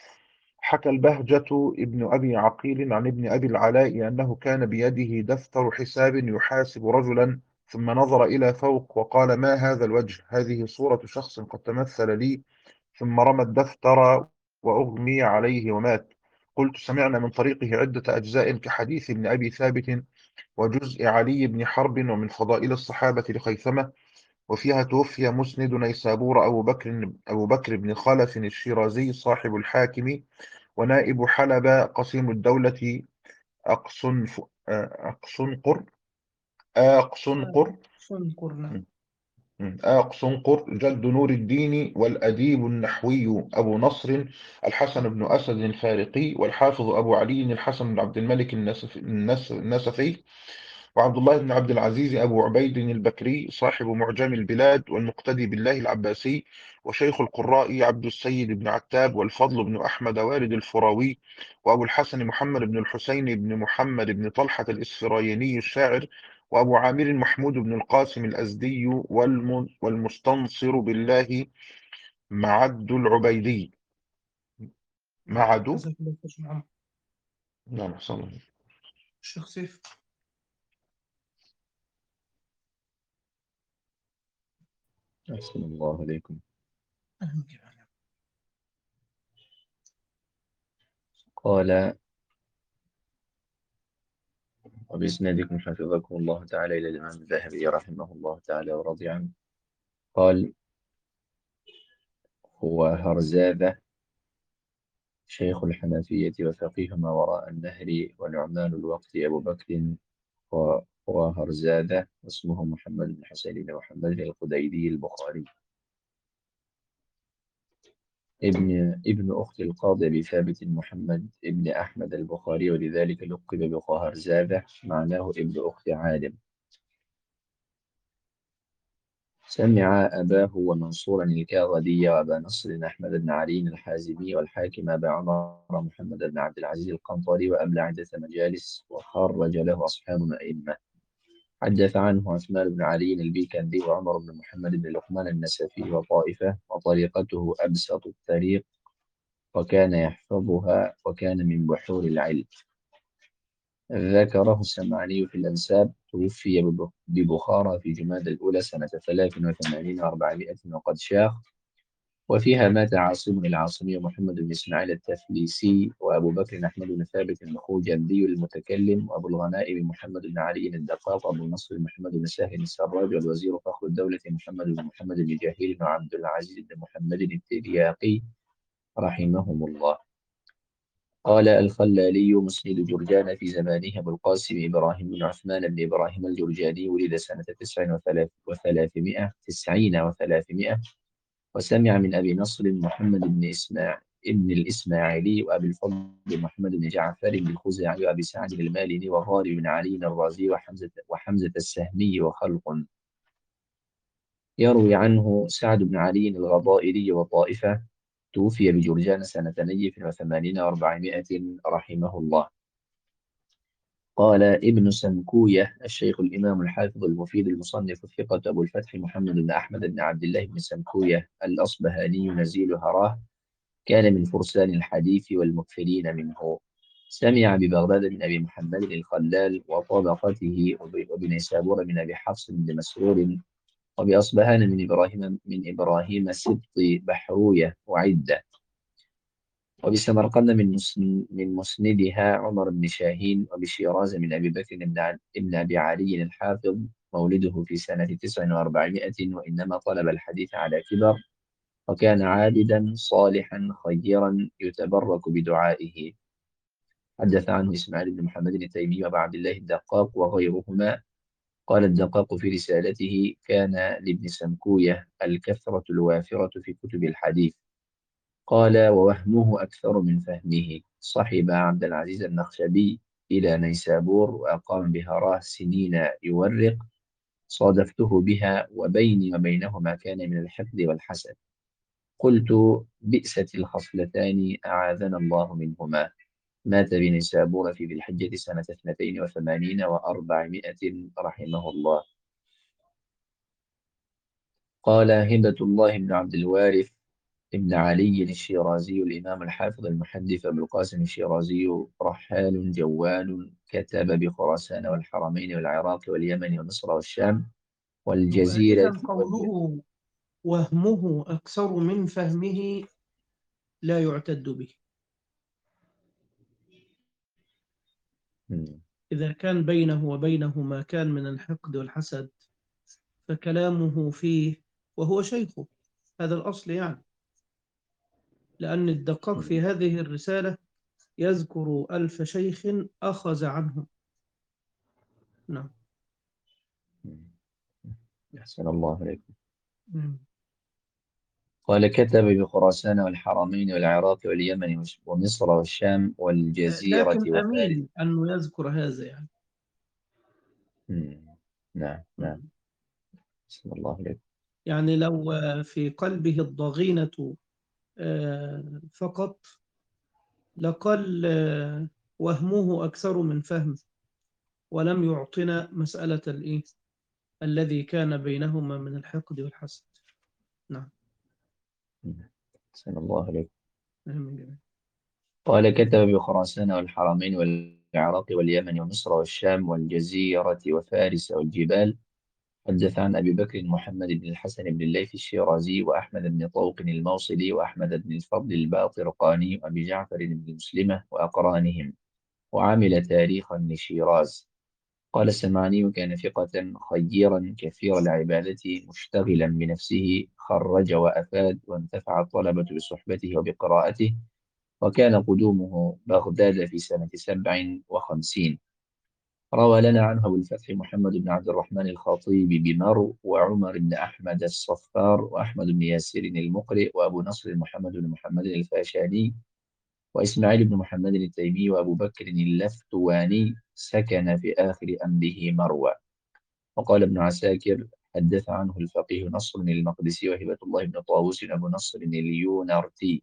حكى البهجة ابن أبي عقيل عن ابن أبي العلاء أنه كان بيده دفتر حساب يحاسب رجلا، ثم نظر إلى فوق وقال: ما هذا الوجه؟ هذه صورة شخص قد تمثل لي. ثم رمى الدفتر وأغمي عليه ومات. قلت: سمعنا من طريقه عدة أجزاء كحديث ابن أبي ثابت، وجزء علي بن حرب، ومن فضائل الصحابة لخيثمة، وفيها توفي مسند نيسابور أبو بكر أبو بكر بن خلف الشيرازي صاحب الحاكم، ونائب حلب قسيم الدولة أقصن أقصنقر أقصنقر صنقرنا. أقصنقر جد نور الدين، والأديب النحوي أبو نصر الحسن بن أسد الفارقي، والحافظ أبو علي الحسن بن عبد الملك النسف- النس- النسفي، وعبد الله بن عبد العزيز أبو عبيد البكري صاحب معجم البلاد، والمقتدي بالله العباسي، وشيخ القراء عبد السيد بن عتاب، والفضل بن أحمد والد الفراوي، وأبو الحسن محمد بن الحسين بن محمد بن طلحة الإسفرايني الشاعر، وأبو عامر محمود بن القاسم الأزدي، والم- والمستنصر بالله معد العبيدي. معد. جزاك الله خير شيخ محمد. نعم أحسن الله. الشيخ سيف. أحسن الله عليكم. أهلا بك. قال: وبإسنادكم حفظكم الله تعالى إلى الإمام الذهبي رحمه الله تعالى ورضي عنه. قال: هو هرزاذة شيخ الحنفية وفقيه ما وراء النهر، ونعمان الوقت أبو بكر و- وهرزاذة، اسمه محمد بن حسين بن محمد القديدي البخاري، ابن ابن أخت القاضي أبي ثابت محمد ابن أحمد البخاري، ولذلك لقب بهرزاذة، معناه ابن أخت عالم. سمع أباه ومنصورا الكاظمي، وأبا نصر أحمد بن علي الحازمي، والحاكم أبا عمر محمد بن عبد العزيز القنطري، وأملى عدة مجالس، وخرج له أصحاب أئمة. حدث عنه عثمان بن علي البيكندي، وعمر بن محمد بن لقمان النسفي، وطائفة، وطريقته أبسط الطريق، وكان يحفظها، وكان من بحور العلم. ذكره السمعاني في الأنساب. توفي بب- ببخارى في جمادى الأولى سنة ثلاث وثمانين وأربعمائة وقد شاخ، وفيها مات عاصم العاصمي، ومحمد بن إسماعيل التفليسي، وأبو بكر أحمد بن ثابت الخوجندي المتكلم، وأبو الغنائم محمد بن علي الدقاق، وأبو النصر محمد بن سهل السراج، والوزير فخر الدولة محمد بن محمد بن جهير، وعبد العزيز بن محمد الترياقي رحمهم الله. قال الخلالي مسند جرجان في زمانه أبو القاسم إبراهيم بن عثمان بن إبراهيم الجرجاني، ولد سنة تسع وثلاث وثلاثمائة تسعين وثلاثمائة، وسمع من أبي نصر محمد بن إسماعيل ابن الإسماعيلي، وأبي الفضل محمد بن جعفر بن الخزاعي، وأبي سعد المالني، وغالب بن علي الرازي، وحمزة وحمزة السهمي، وخلق. يروي عنه سعد بن علي الغضائري وطائفة. توفي بجرجان سنة نيف وثمانين وأربعمائة رحمه الله. قال ابن سمكوية الشيخ الإمام الحافظ المفيد المصنف الثقة أبو الفتح محمد بن أحمد بن عبد الله بن سمكوية الأصبهاني نزيل هراه، كان من فرسان الحديث والمكثرين منه. سمع ببغداد من أبي محمد الخلال وطبقته، وبنيسابور من أبي حفص بن مسرور، وبأصبهان من إبراهيم من إبراهيم سبط بحروية وعدة، وبسمرقند من مسن من مسندها عمر بن شاهين، وبشيراز من أبي بكر بن ع- بن أبي علي الحافظ، مولده في سنة تسع وأربعمائة، وإنما طلب الحديث على كبر، وكان عابدا صالحا خيرا يتبرك بدعائه. حدث عنه إسماعيل بن محمد التيمي وأبو عبد الله الدقاق وغيرهما. قال الدقاق في رسالته: كان لابن سمكوية الكثرة الوافرة في كتب الحديث. قال: ووهمه أكثر من فهمه. صحب عبد العزيز النخشبي إلى نيسابور، وأقام بهراه سنين يورق، صادفته بها، وبيني وبينهما كان من الحقد والحسد. قلت: بئست الخصلتان أعاذنا الله منهما. مات بنيسابور في ذي الحجة سنة اثنتين وثمانين وأربعمائة رحمه الله. قال هبة الله بن عبد الوارث ابن علي الشيرازي الإمام الحافظ المحدث أبو القاسم الشيرازي رحال جوال، كتب بخراسان والحرمين والعراق واليمن ومصر والشام والجزيرة إذا والج... قوله وهمه أكثر من فهمه لا يعتد به. مم. إذا كان بينه وبينه ما كان من الحقد والحسد فكلامه فيه وهو شيخه، هذا الأصل يعني. لأن الدقاق في مم. هذه الرسالة يذكر ألف شيخ أخذ عنه. نعم. مم. أحسن الله عليكم. مم. قال كتب بخراسان والحرمين والعراق واليمن ومصر والشام والجزيرة لكن وفارس. أميل أنه يذكر هذا يعني. مم. نعم نعم. مم. أحسن الله عليكم. يعني لو في قلبه الضغينة آه، فقط لقل آه، وهمه أكثر من فهم، ولم يعطنا مسألة الإيه الذي كان بينهما من الحقد والحسد. نعم. مم. أحسن الله عليكم. آمين جميعا. قال كتب بخراسان والحرمين والعراق واليمن ومصر والشام والجزيرة وفارس والجبال. حدث عن أبي بكر محمد بن الحسن بن الليث الشيرازي، وأحمد بن طوق الموصلي، وأحمد بن الفضل الباطرقاني، وأبي جعفر بن مسلمة وأقرانهم، وعمل تاريخا لشيراز. قال السمعاني: كان ثقة خيرا كثير العبادة مشتغلا بنفسه، خرج وأفاد، وانتفع الطلبة بصحبته وبقراءته، وكان قدومه بغداد في سنة سبع وخمسين. روى لنا عنه أبو الفتح محمد بن عبد الرحمن الخطيب بمرو، وعمر بن أحمد الصفار، وأحمد بن ياسر المقرئ، وأبو نصر محمد بن محمد الفاشاني، وإسماعيل بن محمد التيمي، وأبو بكر اللفتواني، سكن في آخر أمره مروى. وقال ابن عساكر: حدث عنه الفقيه نصر المقدسي وهبة الله بن طاووس أبو نصر اليونرتي.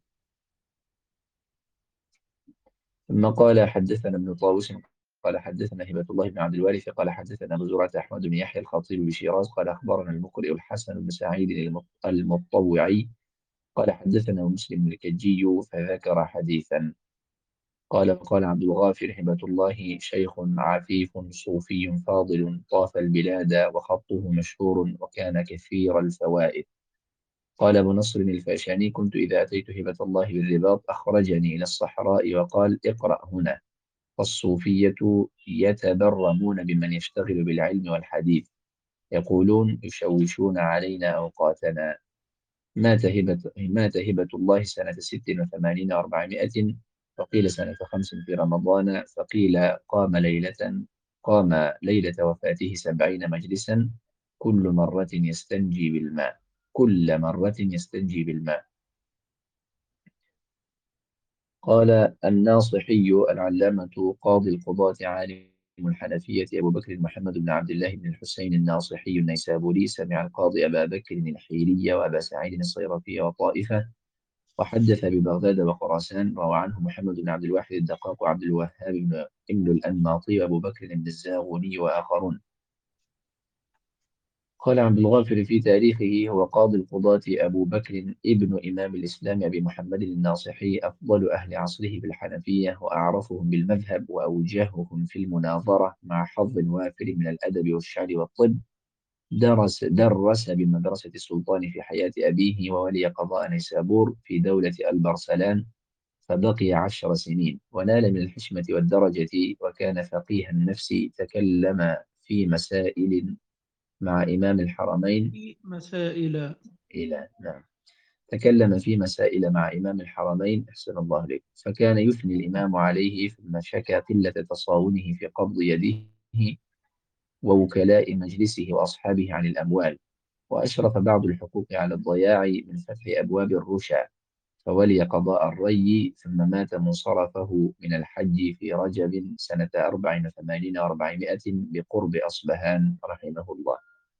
ثم قال حدثنا ابن طاووس قال حدثنا هبة الله بن عبد الوارث قال حدثنا أبو زرعة أحمد بن يحيى الخطيب بشيراز قال أخبرنا المقرئ الحسن بن سعيد المط- المطوعي قال حدثنا مسلم الكجي فذكر حديثا. قال قال عبد الغافر: هبة الله شيخ عفيف صوفي فاضل، طاف البلاد وخطه مشهور، وكان كثير الفوائد. قال أبو نصر الفاشاني: كنت إذا أتيت هبة الله بالرباط أخرجني إلى الصحراء وقال: اقرأ هنا. فالصوفية يتبرمون بمن يشتغل بالعلم والحديث، يقولون: يشوشون علينا أوقاتنا. مات هبة مات هبة الله سنة ست وثمانين وأربعمائة، فقيل سنة خمس في رمضان، فقيل قام ليلة قام ليلة وفاته سبعين مجلسا، كل مرة يستنجي بالماء كل مرة يستنجي بالماء. قال الناصحي العلامة قاضي القضاة عالم الحنفية أبو بكر محمد بن عبد الله بن الحسين الناصحي النيسابوري، سمع القاضي أبا بكر الحيري وأبا سعيد الصيرفي وطائفة وحدث ببغداد وخراسان. روى عنه محمد بن عبد الواحد الدقاق وعبد الوهاب بن ابن الأنماطي وأبو بكر بن الزاغوني وآخرون. قال عبد الغافر في تاريخه: هو قاضي القضاة أبو بكر ابن إمام الإسلام أبي محمد الناصحي، أفضل أهل عصره بالحنفية وأعرفهم بالمذهب وأوجههم في المناظرة، مع حظ وافر من الأدب والشعر والطب. درس درس بمدرسة السلطان في حياة أبيه، وولي قضاء نيسابور في دولة البرسلان، فبقي عشر سنين، ونال من الحشمة والدرجة، وكان فقيه النفس. تكلم في مسائل مع إمام الحرمين في مسائل. إلى نعم تكلم في مسائل مع إمام الحرمين أحسن الله إليك، فكان يثني الإمام عليه فيما شكى قلة تصاونه في قبض يده ووكلاء مجلسه وأصحابه عن الأموال. وأشرف بعض الحقوق على الضياع من فتح أبواب الرشا، فولي قضاء الري، ثم مات منصرفه من الحج في رجب سنة أربع وثمانين وأربعمائة بقرب أصبهان رحمه الله.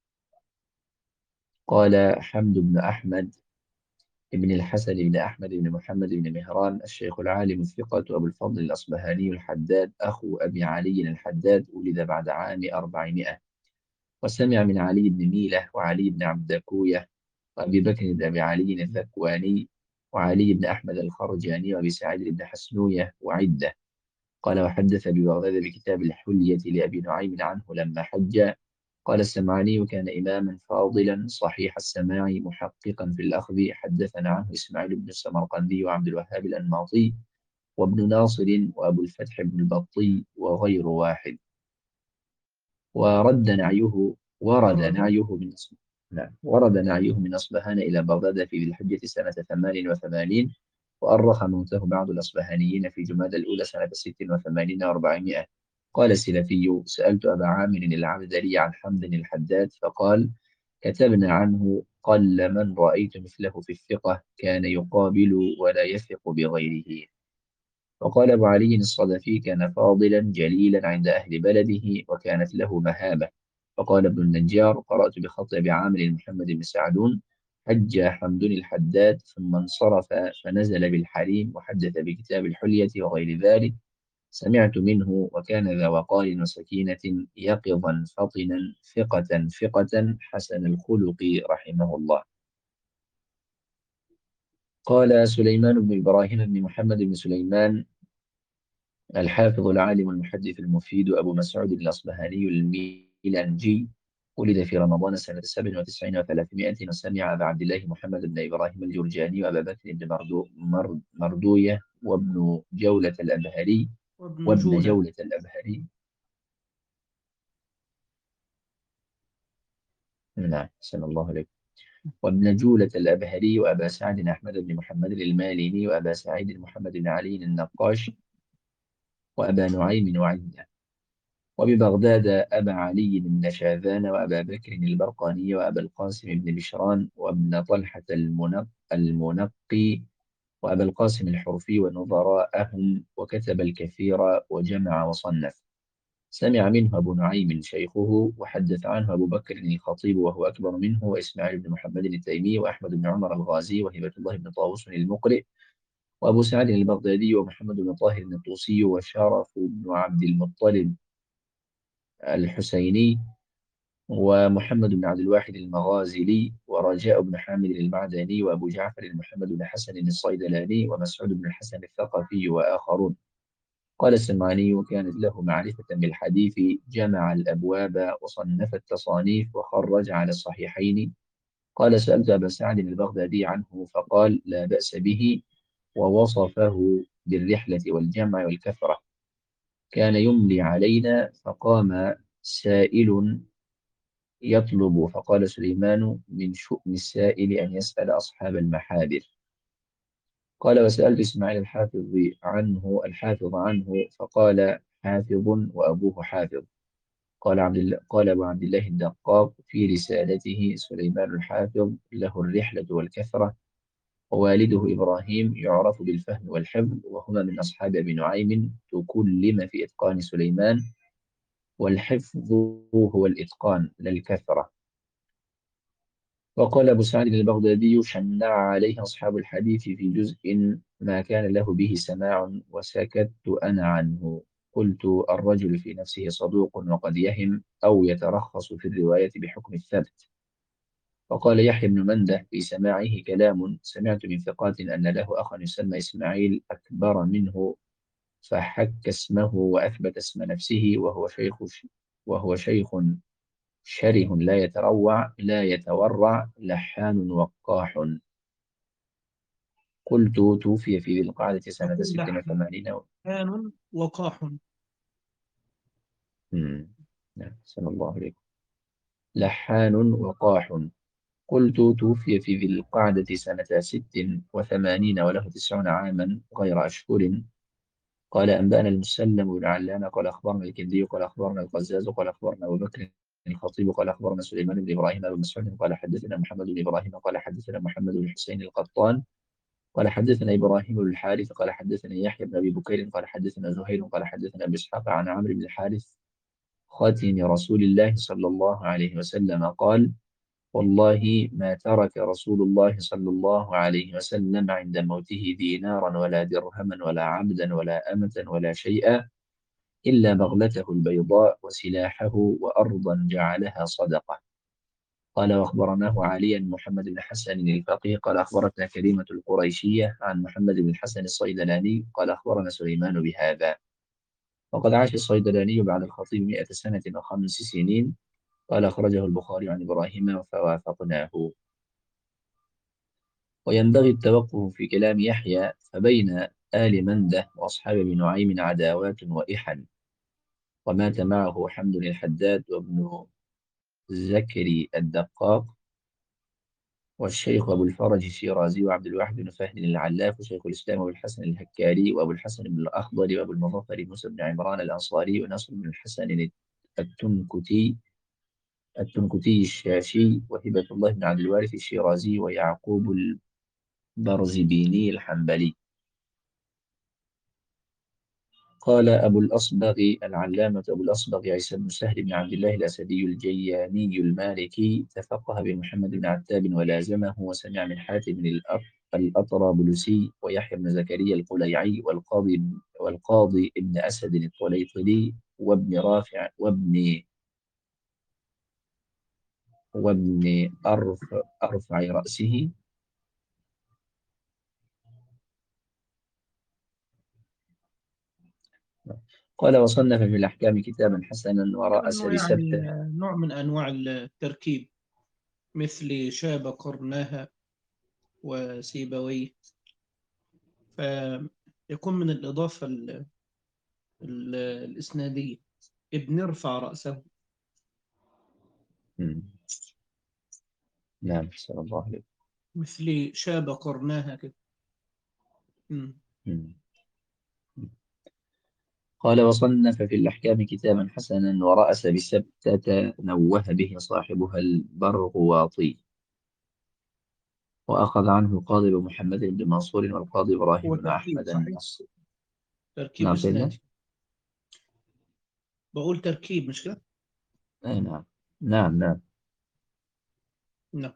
قال حمد بن أحمد ابن الحسن بن أحمد بن محمد بن مهران الشيخ العالم الثقة أبو الفضل الأصبهاني الحداد أخو أبي علي الحداد، ولد بعد عام أربعمائة، وسمع من علي بن ميلة وعلي بن عبدكوية وأبي بكر بن أبي علي الذكواني وعلي بن أحمد الخرجاني وأبي سعيد بن حسنوية وعدة. قال وحدث ببغداد بكتاب الحلية لأبي نعيم عنه لما حج. قال السمعاني: كان إماما فاضلا صحيح السماع محققا في الأخذ. حدثنا عنه إسماعيل بن السمرقندي وعبد الوهاب الأنماطي وابن ناصر وأبو الفتح بن البطي وغير واحد. ورد نعيه ورد ورد نعيه من أصبهان نعم ورد نعيه من أصبهان إلى بغداد في ذي الحجة سنة ثمان وثمانين، وأرخ موته بعض الأصبهانيين في جمادى الأولى سنة ست وثمانين وأربعمائة. قال السلفي: سألت أبا عامر العبدري عن حمد الحداد فقال: كتبنا عنه: قل من رأيت مثله في الثقة، كان يقابل ولا يثق بغيره. وقال أبو علي الصدفي: كان فاضلا جليلا عند أهل بلده، وكانت له مهابة. وقال ابن النجار: قرأت بخط أبي عامر محمد بن سعدون: حج حمد الحداد ثم انصرف فنزل بالحريم، وحدث بكتاب الحلية وغير ذلك. سمعت منه، وكان ذا وقار وسكينة، يقظا فطنا ثقة ثقة حسن الخلق رحمه الله. قال سليمان بن إبراهيم بن محمد بن سليمان الحافظ العالم المحدث المفيد أبو مسعود الأصبهاني الميلانجي، ولد في رمضان سنة سبع وتسعين وثلاثمائة، وسمع أبا عبد الله محمد بن إبراهيم الجرجاني وأبا بكر بن مردو مرد مردوية وابن جولة الأبهري وابن وابن جولة. جولة الأبهري نعم سلام الله عليكم. وابن جولة الأبهري وأبا سعد أحمد بن محمد الماليني وأبا سعيد محمد بن علي النقاش وأبا نعيم وعدة. وببغداد أبا علي بن شاذان وأبا بكر البرقاني وأبا القاسم بن بشران وابن طلحة المنق المنقي وأبا القاسم الحرفي ونظراءهم، وكتب الكثير وجمع وصنف. سمع منه أبو نعيم شيخه، وحدث عنه أبو بكر الخطيب وهو أكبر منه، وإسماعيل بن محمد التيمي وأحمد بن عمر الغازي وهبة الله بن طاووس المقرئ وأبو سعد البغدادي ومحمد بن طاهر الطوسي وشرف بن عبد المطلب الحسيني ومحمد بن عبد الواحد المغازلي ورجاء بن حامد المعدني وأبو جعفر محمد بن حسن الصيدلاني ومسعود بن الحسن الثقفي وآخرون. قال السمعاني: وكانت له معرفة بالحديث، جمع الأبواب وصنف التصانيف وخرج على الصحيحين. قال سألت أبا سعد البغدادي عنه فقال: لا بأس به، ووصفه بالرحلة والجمع والكثرة. كان يملي علينا، فقام سائل يطلب، فقال سليمان: من شؤم السائل أن يسأل أصحاب المحابر. قال وسألت إسماعيل الحافظ عنه الحافظ عنه فقال: حافظ وأبوه حافظ. قال عبد الله قال أبو عبد الله الدقاق في رسالته: سليمان الحافظ له الرحلة والكثرة، ووالده إبراهيم يعرف بالفهم والحفظ، وهما من أصحاب أبي نعيم. تكلم في إتقان سليمان، والحفظ هو الإتقان لا الكثرة. وقال أبو سعد البغدادي: شنع عليه أصحاب الحديث في جزء ما كان له به سماع وسكت أنا عنه. قلت: الرجل في نفسه صدوق وقد يهم أو يترخص في الرواية بحكم الثبت. وقال يحيى بن منده في سماعه كلام: سمعت من ثقات أن له أخا يسمى إسماعيل أكبر منه فحك اسمه وأثبت اسم نفسه وهو شيخ وهو شيخ شره لا يتروع لا يتورع لحان وقاح. قلت: توفي في ذي القعدة سنة يقول ست وثمانين و... لحان وقاح. مم. نعم، صلى الله عليه. لحان وقاح. قلت: توفي في ذي القعدة سنة ست وثمانين وله تسعون عاما غير أشهر. قال: أنبأنا المسلم بن علان قال أخبرنا الكندي قال أخبرنا القزاز قال أخبرنا أبو بكر الخطيب قال أخبرنا سليمان بن إبراهيم بن مسعود قال حدثنا محمد بن إبراهيم قال حدثنا محمد بن حسين القطان قال حدثنا إبراهيم بن الحارث قال حدثنا يحيى بن أبي بكير قال حدثنا زهير قال حدثنا أبي إسحاق عن عمرو بن الحارث خاتم رسول الله صلى الله عليه وسلم قال: والله ما ترك رسول الله صلى الله عليه وسلم عند موته دينارا ولا درهما ولا عبدا ولا أمة ولا شيئا إلا بغلته البيضاء وسلاحه وأرضا جعلها صدقة. قال: وأخبرناه عليا محمد بن حسن الفقيه قال أخبرتنا كريمة القريشية عن محمد بن الحسن الصيدلاني قال أخبرنا سليمان بهذا. وقد عاش الصيدلاني بعد الخطيب مئة سنة وخمس سنين. قال: أخرجه البخاري عن إبراهيم فوافقناه. وينبغي التوقف في كلام يحيى فبين آل منده وأصحاب ابن نعيم عداوات وإحن. ومات معه حمد الحداد وابن زكري الدقاق والشيخ أبو الفرج الشيرازي وعبد الواحد بن فهد العلاف وشيخ الإسلام أبو الحسن الهكاري وأبو الحسن بن الأخضر وأبو المظفر موسى بن عمران الأنصاري ونصر بن الحسن التنكتي التنكتي الشاشي وهبة الله بن عبد الوارث الشيرازي ويعقوب البرزبيني الحنبلي. قال أبو الأصبغ العلامة أبو الأصبغ عيسى بن سهل بن عبد الله الأسدي الجياني المالكي تفقه بمحمد بن عتاب ولازمه وسمع من حاتم الأط- الأطرابلسي ويحيى بن زكريا القليعي والقاضي والقاضي ابن أسد الطليطلي وابن رافع وابن وابن أرف أرفع رأسه. قال: وصنف في الأحكام كتابا حسنا ورأس كأنه يعني بسبته. نوع من أنواع التركيب، مثل شاب قرناها وسيبويه، فيكون من الإضافة ال- ال- الإسنادية ابن ارفع رأسه. مم. نعم، صلى الله عليه مثل شاب قرناها كده. مم. وسلم. قال: وصنف في الأحكام كتابا حسنا ورأس بسبتة نوه به صاحبها البرغواطي. وأخذ عنه القاضي أبو محمد بن منصور والقاضي هو إبراهيم بن تركيب أحمد صحيح، النصر. تركيب نعم سيدنا. إسنادي. بقول تركيب مش كده؟ أي نعم. نعم نعم. نعم.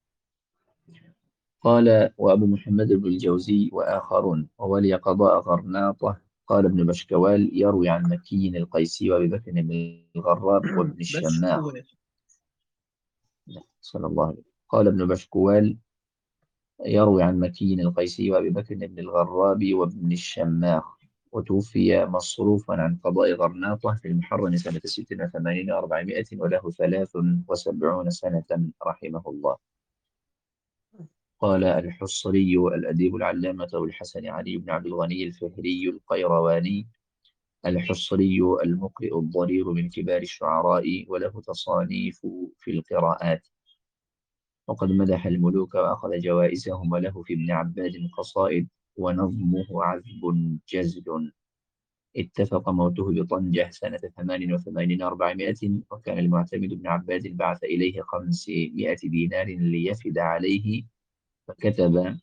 قال: وأبو محمد بن الجوزي وآخرون وولي قضاء غرناطة. قال ابن بشكوال يروي عن مكي القيسي وأبي بكر بن الغراب وابن بس الشماخ. كويس. صلى الله عليه وسلم. قال ابن بشكوال يروي عن مكي القيسي وأبي بكر بن الغراب وابن الشماخ. وتوفي مصروفا عن قضاء غرناطة في المحرم سنة ست وثمانين وأربعمائة وله ثلاث وسبعون سنة رحمه الله. قال الحصري الأديب العلامة أبو الحسن علي بن عبد الغني الفهري القيرواني الحصري المقرئ الضرير من كبار الشعراء وله تصانيف في القراءات. وقد مدح الملوك وأخذ جوائزهم وله في ابن عباد قصائد ونظمه عذب جزل. اتفق موته بطنجة سنة ثمان وثمانين وأربعمائة وكان المعتمد بن عباد بعث إليه خمسمائة دينار ليفد عليه فكتب: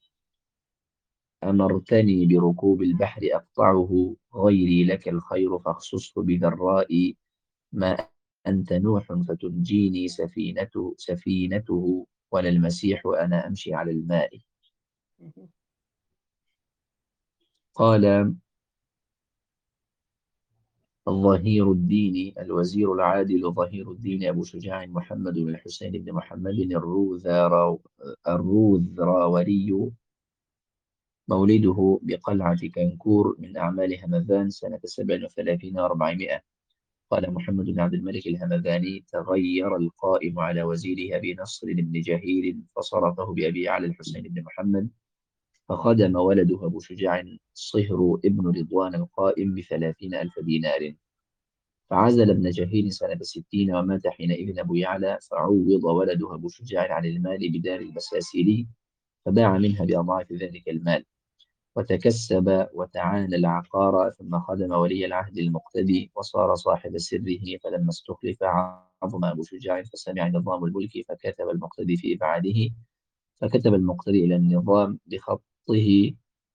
أمرتني بركوب البحر أقطعه غيري لك الخير فاخصصه بذراء ما أنت نوح فتنجيني سفينته سفينته ولا المسيح وأنا أمشي على الماء. قال الظهير الدين الوزير العادل ظهير الدين أبو شجاع محمد بن الحسين بن محمد الروذرا الروذراوري، مولده بقلعة كنكور من أعمال همذان سنة سبع وثلاثين وأربعمائة. قال محمد بن عبد الملك الهمذاني تغير القائم على وزيره أبي نصر بن جهير فصرفه بأبي علي الحسين بن محمد، فخدم ولده أبو شجاع صهر ابن رضوان القائم بثلاثين ألف دينار. فعزل ابن جهير سنة ستين ومات حينئذ أبو يعلى، فعوض ولده أبو شجاع عن المال بدار البساسيلي، فباع منها بأضعاف ذلك المال، وتكسب وتعالى العقار، ثم خدم ولي العهد المقتدي وصار صاحب سره. فلما استخلف عظم أبو شجاع فسمع نظام الملك، فكتب المقتدي في إبعاده، فكتب المقتدي إلى النظام بخطه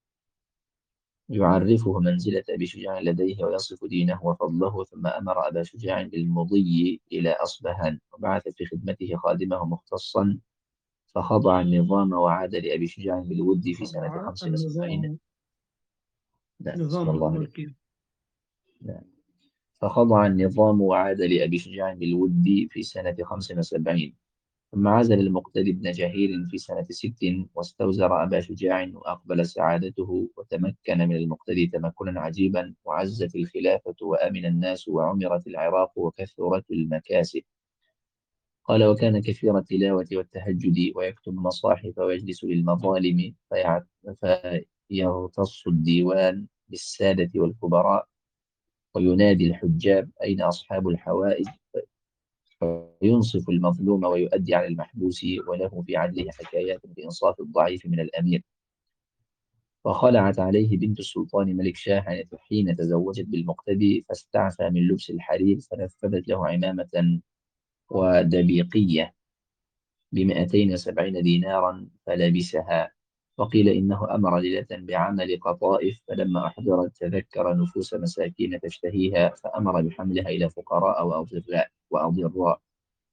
يعرفه منزلة أبي شجاع لديه ويصف دينه وفضله، ثم أمر أبا شجاع بالمضي إلى أصبهان، وبعث في خدمته خادمه مختصا، فخضع النظام وعاد لأبي شجاع بالود في سنة خضع خمس وسبعين. النظام لا صلى نظام الله عليه. الملكي. لا. فخضع النظام وعاد لأبي شجاع بالود في سنة خمس وسبعين. ثم عزل المقتدي بن جهير في سنة ست، واستوزر أبا شجاع وأقبل سعادته، وتمكن من المقتدي تمكنا عجيبا، وعزت الخلافة وأمن الناس وعمرت العراق وكثرت المكاسب. قال وكان كثير التلاوة والتهجد، ويكتب المصاحف ويجلس للمظالم، فيع- فيغتص الديوان بالسادة والكبراء، وينادي الحجاب أين أصحاب الحوائج، وينصف المظلوم ويؤدي على المحبوس، وله في عدله حكايات بإنصاف الضعيف من الأمير. وخلعت عليه بنت السلطان ملك شاه حين تزوجت بالمقتدي، فاستعفى من لبس الحرير، فنفذت له عمامة ودبيقية بمائتين وسبعين دينارا فلبسها. وقيل إنه أمر ليلة بعمل قطائف، فلما أحضرت تذكر نفوس مساكين تشتهيها، فأمر بحملها إلى فقراء وأضراء وأضراء.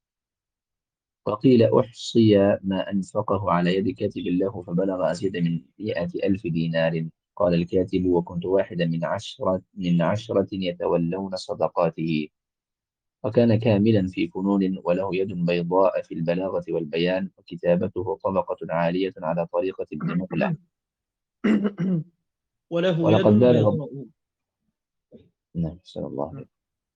وقيل أحصي ما أنفقه على يد كاتب له فبلغ أزيد من مئة ألف دينار. قال الكاتب وكنت واحدا من عشرة من عشرة يتولون صدقاته. وكان كاملا في فنون، وله يد بيضاء في البلاغة والبيان، وكتابته طبقة عالية على طريقة ابن مقلع. وله يد ولقد بالغ بيضاء. نعم صلى الله عليه.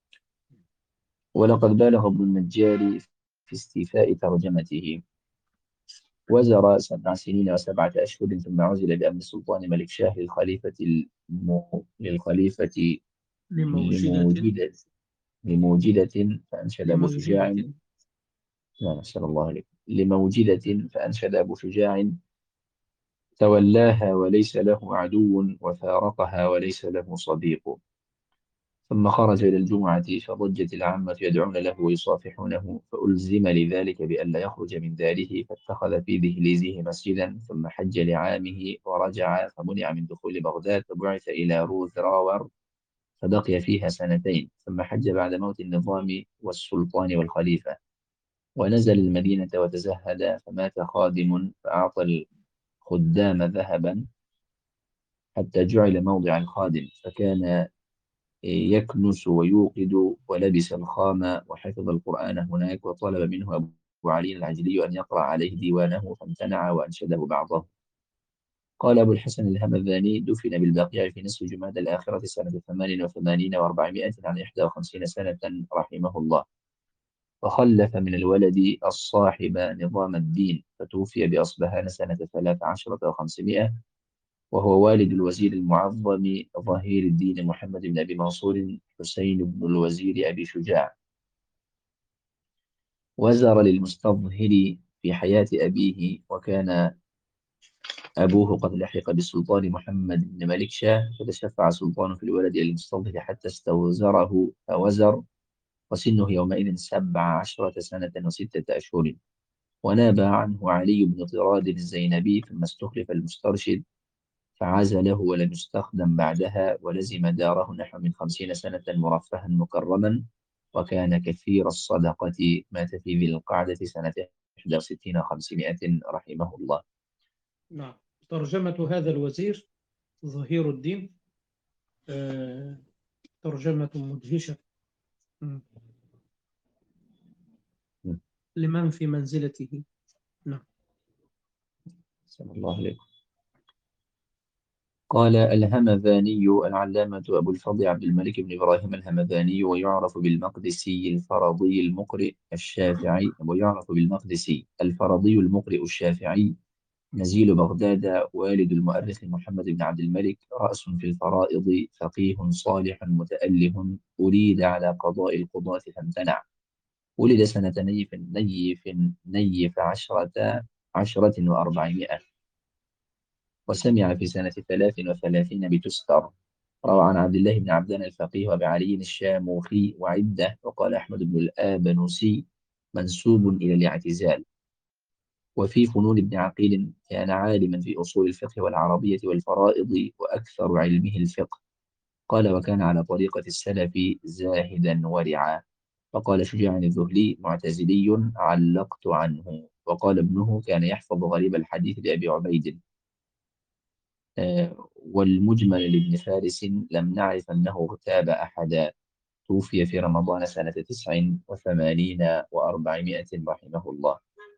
ولقد بالغ ابن النجار في استيفاء ترجمته. وزر سبع سنين وسبعة أشهر، ثم عزل بأمر السلطان ملك شاه للخليفة المو... للخليفة لموجدة لموجدة لموجدة فأنشد أبو شجاع. لموجدة لا نسأل الله عليك. لموجدة فأنشد أبو شجاع تولاها وليس له عدو، وفارقها وليس له صديق. ثم خرج إلى الجمعة، فضجت العامة يدعون له ويصافحونه، فألزم لذلك بألا يخرج من داره، فاتخذ في دهليزه مسجدا، ثم حج لعامه ورجع، فمنع من دخول بغداد، فبعث إلى روذراور، فبقي فيها سنتين، ثم حج بعد موت النظام والسلطان والخليفة، ونزل المدينة وتزهد، فمات خادم فأعطى الخدام ذهبا حتى جعل موضع الخادم، فكان يكنس ويوقد، ولبس الخام وحفظ القرآن هناك، وطلب منه أبو علي العجلي أن يقرأ عليه ديوانه، فامتنع وأنشده بعضه. قال أبو الحسن الهمذاني دفن بالبقيع في نصف جماد الآخرة سنة ثمان وثمانين وأربعمائة عن إحدى وخمسين سنة رحمه الله. وخلف من الولد الصاحب نظام الدين، فتوفي بأصبهان سنة ثلاث عشرة وخمسمائة، وهو والد الوزير المعظم ظهير الدين محمد بن أبي منصور حسين بن الوزير أبي شجاع. وزر للمستظهر في حياة أبيه، وكان أبوه قد لحق بالسلطان محمد بن ملك شاه، فتشفع السلطان في الولد إلى المستظهر حتى استوزره فوزر، وسنه يومئذ سبع عشرة سنة وستة أشهر. وناب عنه علي بن طراد الزينبي، ثم استخلف المسترشد فعزله ولم يستخدم بعدها، ولزم داره نحو من خمسين سنة مرفها مكرما، وكان كثير الصدقة. مات في ذي القعدة سنة إحدى وستين وخمسمائة رحمه الله. نعم. ترجمة هذا الوزير ظهير الدين آه، ترجمة مدهشة م. م. لمن في منزلته. نعم. سلام الله عليكم. قال الهمذاني العلامة أبو الفضل عبد الملك بن إبراهيم الهمذاني، ويعرف بالمقدسي الفرضي المقرئ الشافعي، ويعرف بالمقدسي الفرضي المقرئ الشافعي، نزيل بغداد، والد المؤرخ محمد بن عبد الملك، رأس في الفرائض، فقيه صالح متأله، أريد على قضاء القضاة فامتنع. ولد سنة نيف نيف نيف عشرة عشرة وأربعمائة، وسمع في سنة ثلاث وثلاثين بتستر. روى عن عبد الله بن عبدان الفقيه وأبي علي الشاموخي وعدة. وقال أحمد بن الآبنوسي منسوب إلى الاعتزال. وفي فنون ابن عقيل كان عالما في أصول الفقه والعربية والفرائض، وأكثر علمه الفقه. قال وكان على طريقة السلف زاهدا ورعا. فقال شجاع الذهلي معتزلي علقت عنه. وقال ابنه كان يحفظ غريب الحديث لأبي عبيد. آه، والمجمل لابن فارس لم نعرف أنه اغتاب أحدا. توفي في رمضان سنة تسع وثمانين وأربعمائة رحمه الله.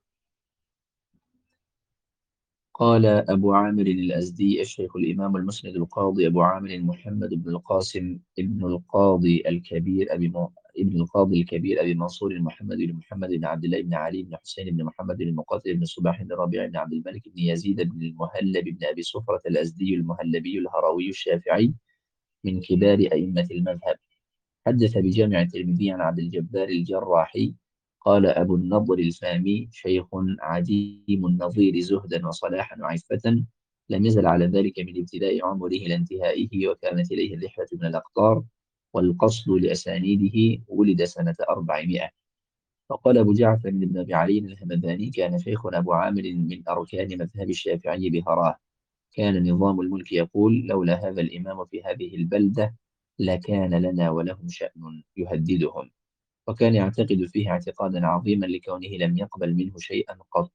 قال أبو عامر الأزدي الشيخ الإمام المسند القاضي أبو عامر محمد بن القاسم ابن القاضي الكبير أبي م... ابن القاضي الكبير أبي منصور محمد بن محمد بن عبد الله بن علي بن حسين بن محمد بن مقاتل بن صباح بن ربيع بن عبد الملك بن يزيد بن المهلب بن أبي صفرة الأزدي المهلبي الهروي الشافعي، من كبار أئمة المذهب. حدث بجامع الترمذي عن عبد الجبار الجراحي. قال أبو النضر الفامي شيخ عديم النظير زهدا وصلاحا وعفة، لم يزل على ذلك من ابتداء عمره إلى انتهائه، وكانت إليه الرحلة من الأقطار والقصد لأسانيده. ولد سنة أربعمائة. فقال أبو جعفر بن أبي علي الهمداني كان شيخنا أبو عامر من أركان مذهب الشافعي بهراه. كان نظام الملك يقول لولا هذا الإمام في هذه البلدة لكان لنا ولهم شأن يهددهم. وكان يعتقد فيه اعتقادا عظيما لكونه لم يقبل منه شيئا قط.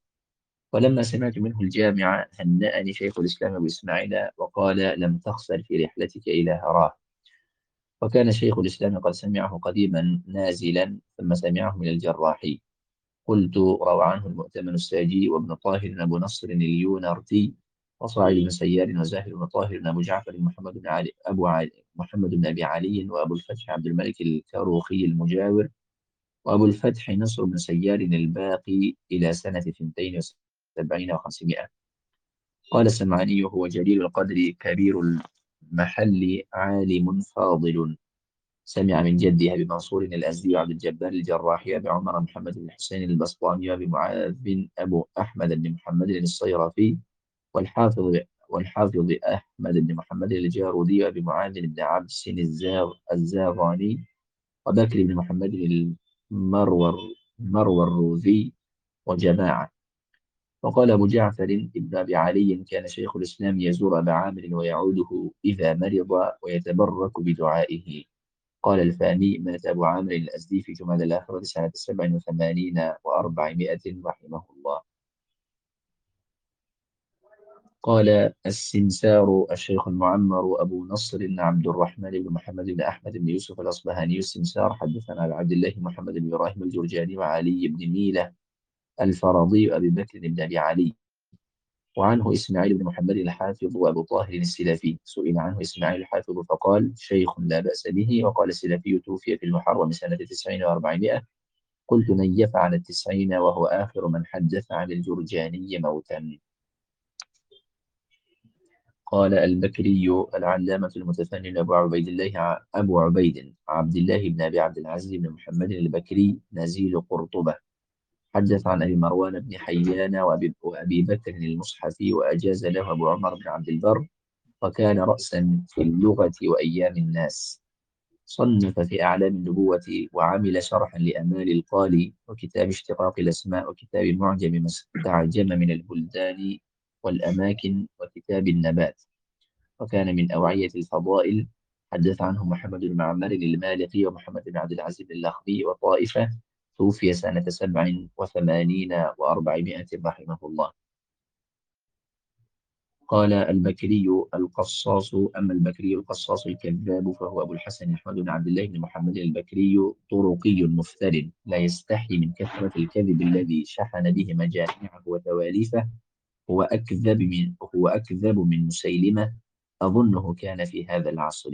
ولما سمعت منه الجامعة هنأني شيخ الإسلام أبو إسماعيل وقال لم تخسر في رحلتك إلى هراه. وكان شيخ الإسلام قد سمعه قديما نازلا ثم سمعه من الجراحي. قلت روى عنه المؤتمن الساجي وابن طاهر أبو نصر اليونرتي وصاعد بن سيار وزاهر بن طاهر أبو جعفر محمد بن علي أبو علي محمد بن أبي علي وأبو الفتح عبد الملك الكروخي المجاور وأبو الفتح نصر بن سيار الباقي إلى سنة اثنتين وسبعين وخمسمائة. قال السمعاني هو جليل القدر كبير المحل عالم فاضل. سمع من جده أبي منصور الأزدي وعبد الجبار الجراحي أبي عمر محمد بن حسين البسطامي وأبي معاذ بن أبو أحمد بن محمد الصيرفي والحافظ والحافظ أحمد بن محمد الجارودي وأبي معاذ بن عبس الزاغ الزاغاني وبكر بن محمد المرور المروروذي وجماعة. وقال أبو جعفر ابن أبي علي كان شيخ الإسلام يزور أبا عامر ويعوده إذا مرض ويتبرك بدعائه. قال الفاني مات أبو عامر الأزدي في جماد الآخرة سنة سبع وثمانين وأربعمائة رحمه الله. قال السمسار الشيخ المعمر أبو نصر عبد الرحمن بن محمد بن أحمد بن يوسف الأصبهاني السمسار حدثنا عن عبد الله محمد بن إبراهيم الجرجاني وعلي بن ميلة الفرضي وأبي بكر بن أبي علي. وعنه إسماعيل بن محمد الحافظ وأبو طاهر السلفي. سئل عنه إسماعيل الحافظ فقال شيخ لا بأس به. وقال السلفي توفي في المحرم سنة تسعين وأربعمائة. قلت نيف على التسعين وهو آخر من حدث عن الجرجاني موتا. قال البكري العلامة المتفنن أبو عبيد الله أبو عبيد عبد الله بن أبي عبد العزيز بن محمد البكري نزيل قرطبة. حدث عن أبي مروان بن حيان وأبي, وأبي بكر المصحفي وأجاز له أبو عمر بن عبد البر، وكان رأسا في اللغة وأيام الناس. صنف في أعلام النبوة وعمل شرحا لأمال القالي وكتاب اشتقاق الأسماء وكتاب معجم ما استعجم من البلدان والأماكن وكتاب النبات. وكان من أوعية الفضائل. حدث عنه محمد بن معمر المالكي ومحمد بن عبد العزيز اللخمي وطائفة توفي سنة سبع وثمانين وأربعمائة رحمه الله. قال البكري القصاص. أما البكري القصاص الكذاب فهو أبو الحسن أحمد بن عبد الله بن محمد البكري، طرقي مفتر لا يستحي من كثرة الكذب الذي شحن به مجامعه وتواليفه. هو أكذب من هو أكذب من مسيلمة، أظنه كان في هذا العصر.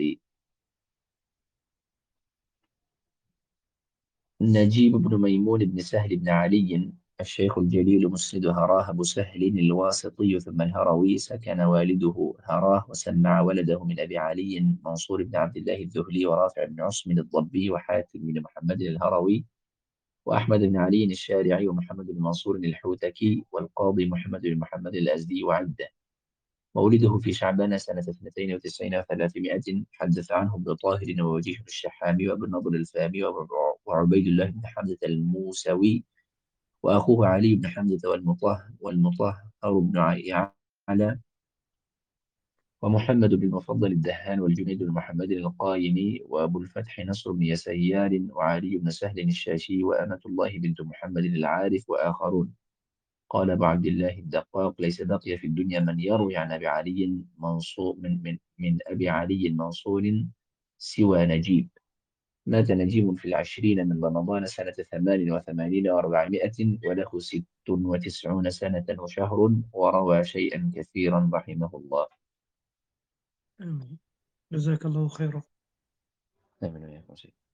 نجيب بن ميمون بن سهل بن علي الشيخ الجليل مسندها راهب سهل الواسطي ثم الهروي، سكن والده هراه وسمع ولده من أبي علي منصور بن عبد الله الذهلي ورافع بن عصم الضبي وحاتم بن محمد الهروي وأحمد بن علي الشارعي ومحمد بن منصور الحوتكي والقاضي محمد بن محمد الأزدي وعده. مولده في شعبان سنة اثنتين وتسعين وثلاثمائة. حدث عنه ابن طاهر ووجيه الشحامي وابن نضر الفامي وعبيد الله بن حمزة الموسوي وأخوه علي بن حمزة والمطهر والمطهر بن يعلى ومحمد بن المفضل الدهان والجنيد بن محمد القايمي وأبو الفتح نصر بن يسيار وعلي بن سهل الشاشي وأمة الله بنت محمد العارف وآخرون. قال أبو عبد الله الدقاق: ليس بقي في الدنيا من يروي عن أبي علي منصور من, من, من أبي علي منصور سوى نجيب. مات نجيب في العشرين من رمضان سنة ثمان وثمانين وأربعمائة وله ست وتسعون سنة وشهر، وروى شيئا كثيرا رحمه الله. آمين. جزاك الله خيرا. آمين وإياكم.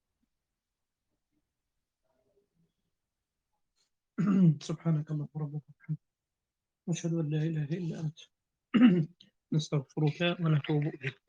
سبحانك اللهم ربك وبحمدك، نشهد أن لا إله إلا أنت، نستغفرك ونتوب إليك.